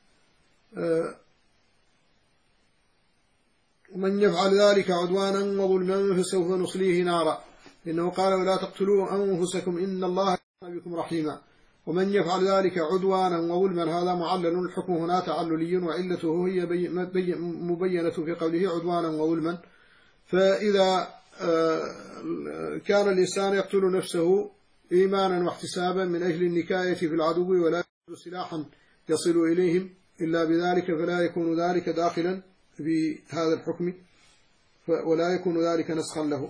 Speaker 1: ومن يفعل ذلك عدوانا وظلما فسوف نصليه نارا، إنه قال: ولا تقتلوا أنفسكم إن الله كان بكم رحيما. ومن يفعل ذلك عدوانا وظلما هذا معلل، الحكم هنا تعللي، وعلته هي مبينة في قوله عدوانا وظلما. فإذا كان الإنسان يقتل نفسه إيمانا واحتسابا من أجل النكاية في العدو، ولا يجد سلاحا يصل إليهم إلا بذلك، فلا يكون ذلك داخلا في هذا الحكم، ولا يكون ذلك نسخا له.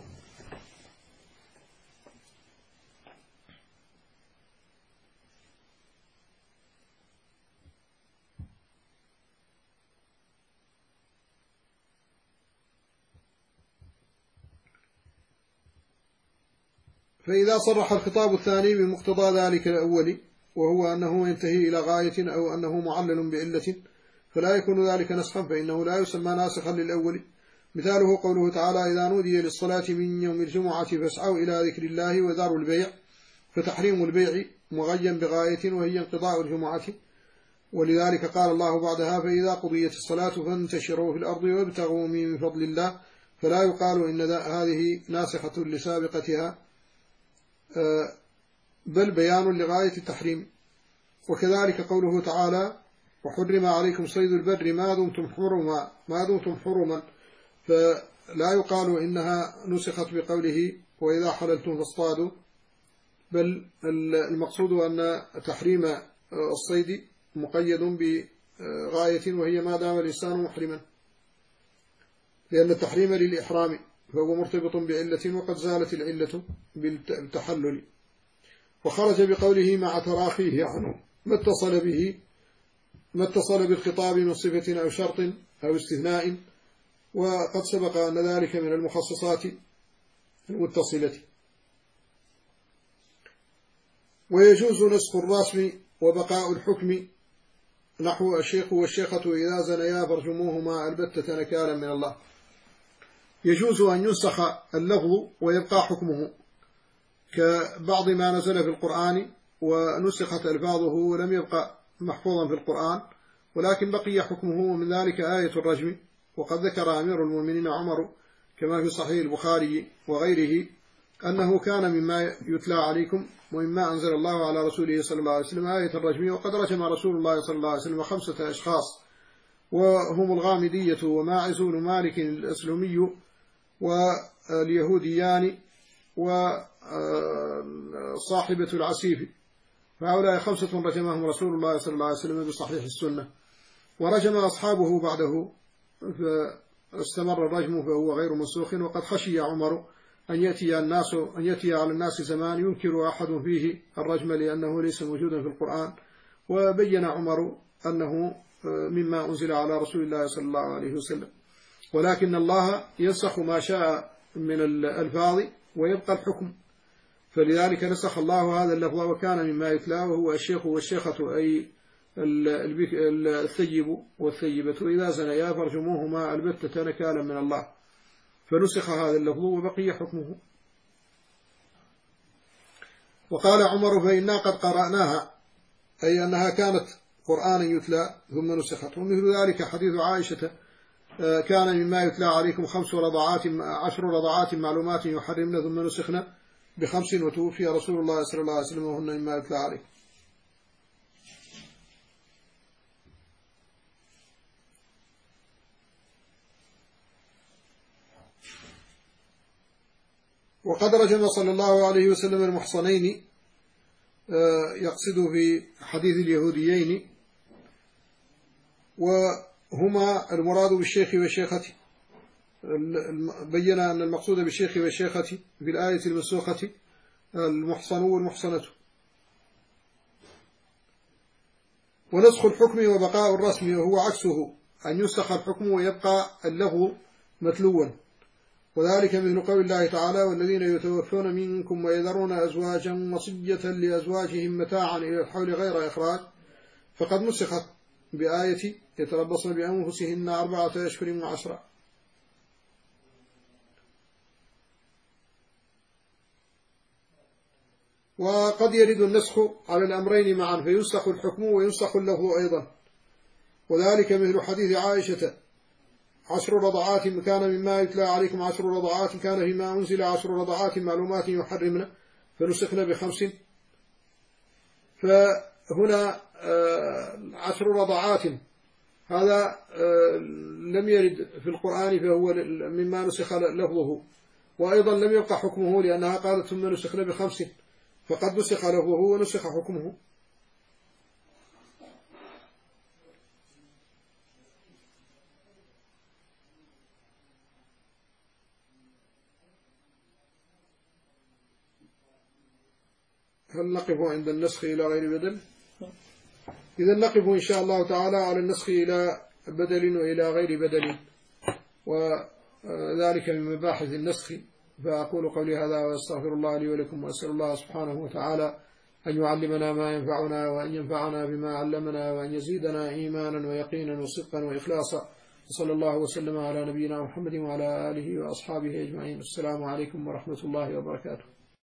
Speaker 1: فإذا صرح الخطاب الثاني بمقتضى ذلك الأول، وهو أنه ينتهي إلى غاية أو أنه معلل بعلة، فلا يكون ذلك نسخا، فإنه لا يسمى ناسخا للأول. مثاله قوله تعالى: إذا نودي للصلاة من يوم الجمعة فاسعوا إلى ذكر الله وذروا البيع. فتحريم البيع مغيا بغاية وهي انقضاء الجمعة، ولذلك قال الله بعدها: فإذا قضيت الصلاة فانتشروا في الأرض وابتغوا من فضل الله. فلا يقال إن هذه ناسخة لسابقتها، بل بيان لغاية التحريم. وكذلك قوله تعالى: وحرم عليكم صيد البر ما دمتم حرما ما دمتم حرما، فلا يقال إنها نسخت بقوله وإذا حللتم فاصطادوا، بل المقصود أن تحريم الصيد مقيد بغاية وهي ما دام الإنسان محرما، لأن التحريم للإحرام فهو مرتبط بعلة وقد زالت العلة بالتحلل. وخرج بقوله مع تراخيه عنه ما اتصل به ما اتصل بالخطاب من صفة أو شرط أو استثناء، وقد سبق أن ذلك من المخصصات المتصلة. ويجوز نسخ الرسم وبقاء الحكم، نحو الشيخ والشيخة إذا زنيا فارجموهما البتة نكالا من الله. يجوز أن ينسخ اللفظ ويبقى حكمه، كبعض ما نزل في القرآن ونسخت ألفاظه ولم يبقى محفوظا في القرآن ولكن بقي حكمه، ومن ذلك آية الرجم. وقد ذكر أمير المؤمنين عمر كما في صحيح البخاري وغيره أنه كان مما يتلى عليكم ومما أنزل الله على رسوله صلى الله عليه وسلم آية الرجم. وقد رجم رسول الله صلى الله عليه وسلم خمسة أشخاص، وهم الغامدية وماعز بن مالك الأسلمي واليهوديان وصاحبة العسيف، فهؤلاء خمسة رجمهم رسول الله صلى الله عليه وسلم بصحيح السنة. ورجم أصحابه بعده فاستمر الرجم فهو غير منسوخ. وقد خشي عمر أن يأتي الناس أن يأتي على الناس زمان ينكر أحد فيه الرجم لأنه ليس موجودا في القرآن، وبين عمر أنه مما أنزل على رسول الله صلى الله عليه وسلم، ولكن الله ينسخ ما شاء من الألفاظ ويبقى الحكم، فلذلك نسخ الله هذا اللفظ وكان مما يتلى وهو الشيخ والشيخة أي الثيب والثيبة إذا زنيا فارجموهما البتة نكالا من الله، فنسخ هذا اللفظ وبقي حكمه. وقال عمر فإنا قد قرأناها، أي أنها كانت قرآنا يتلى ثم نسخت. ومثل ذلك حديث عائشة كان مما يتلى عليكم خمس رضعات عشر رضعات معلومات يحرمن ثم نسخن بخمس وتوفي رسول الله صلى الله عليه وسلم وهن مما يتلى عليكم. وقد رجم صلى الله عليه وسلم المحصنين، يقصد في حديث اليهوديين، وهما المراد بالشيخ والشيخة. بين أن المقصود بالشيخ والشيخة في الآية المنسوخة المحصن والمحصنة. ونسخ الحكم وبقاء الرسم وهو عكسه، أن ينسخ الحكم ويبقى اللفظ متلوا، وذلك مثل قول الله تعالى والذين يتوفون منكم ويذرون أزواجا وصية لأزواجهم متاعا إلى الحول غير إخراج، فقد نسخت بآية يتربصن بأنفسهن أربعة أشهر وعشرة. وقد يرد النسخ على الأمرين معا فينسخ الحكم وينسخ اللفظ أيضا، وذلك مثل حديث عائشة عشر رضعات كان مما يتلى عليكم عشر رضعات كان فيما أنزل عشر رضعات معلومات يحرمن فنسخن بخمس. فهنا عشر رضعات هذا لم يرد في القرآن فهو مما نسخ لفظه، وأيضا لم يبقى حكمه لأنها قالت ثم نسخن بخمس، فقد نسخ لفظه ونسخ حكمه. هل نقف عند النسخ إلى غير بدل؟ إذا نقف إن شاء الله تعالى على النسخ إلى بدل وإلى غير بدل، وذلك من مباحث النسخ. فأقول قولي هذا وأستغفر الله لي ولكم، وأسأل الله سبحانه وتعالى أن يعلمنا ما ينفعنا وأن ينفعنا بما علمنا وأن يزيدنا إيمانا ويقينا وصدقا وإخلاصا. وصلى الله وسلم على نبينا محمد وعلى آله وأصحابه أجمعين. السلام عليكم ورحمة الله وبركاته.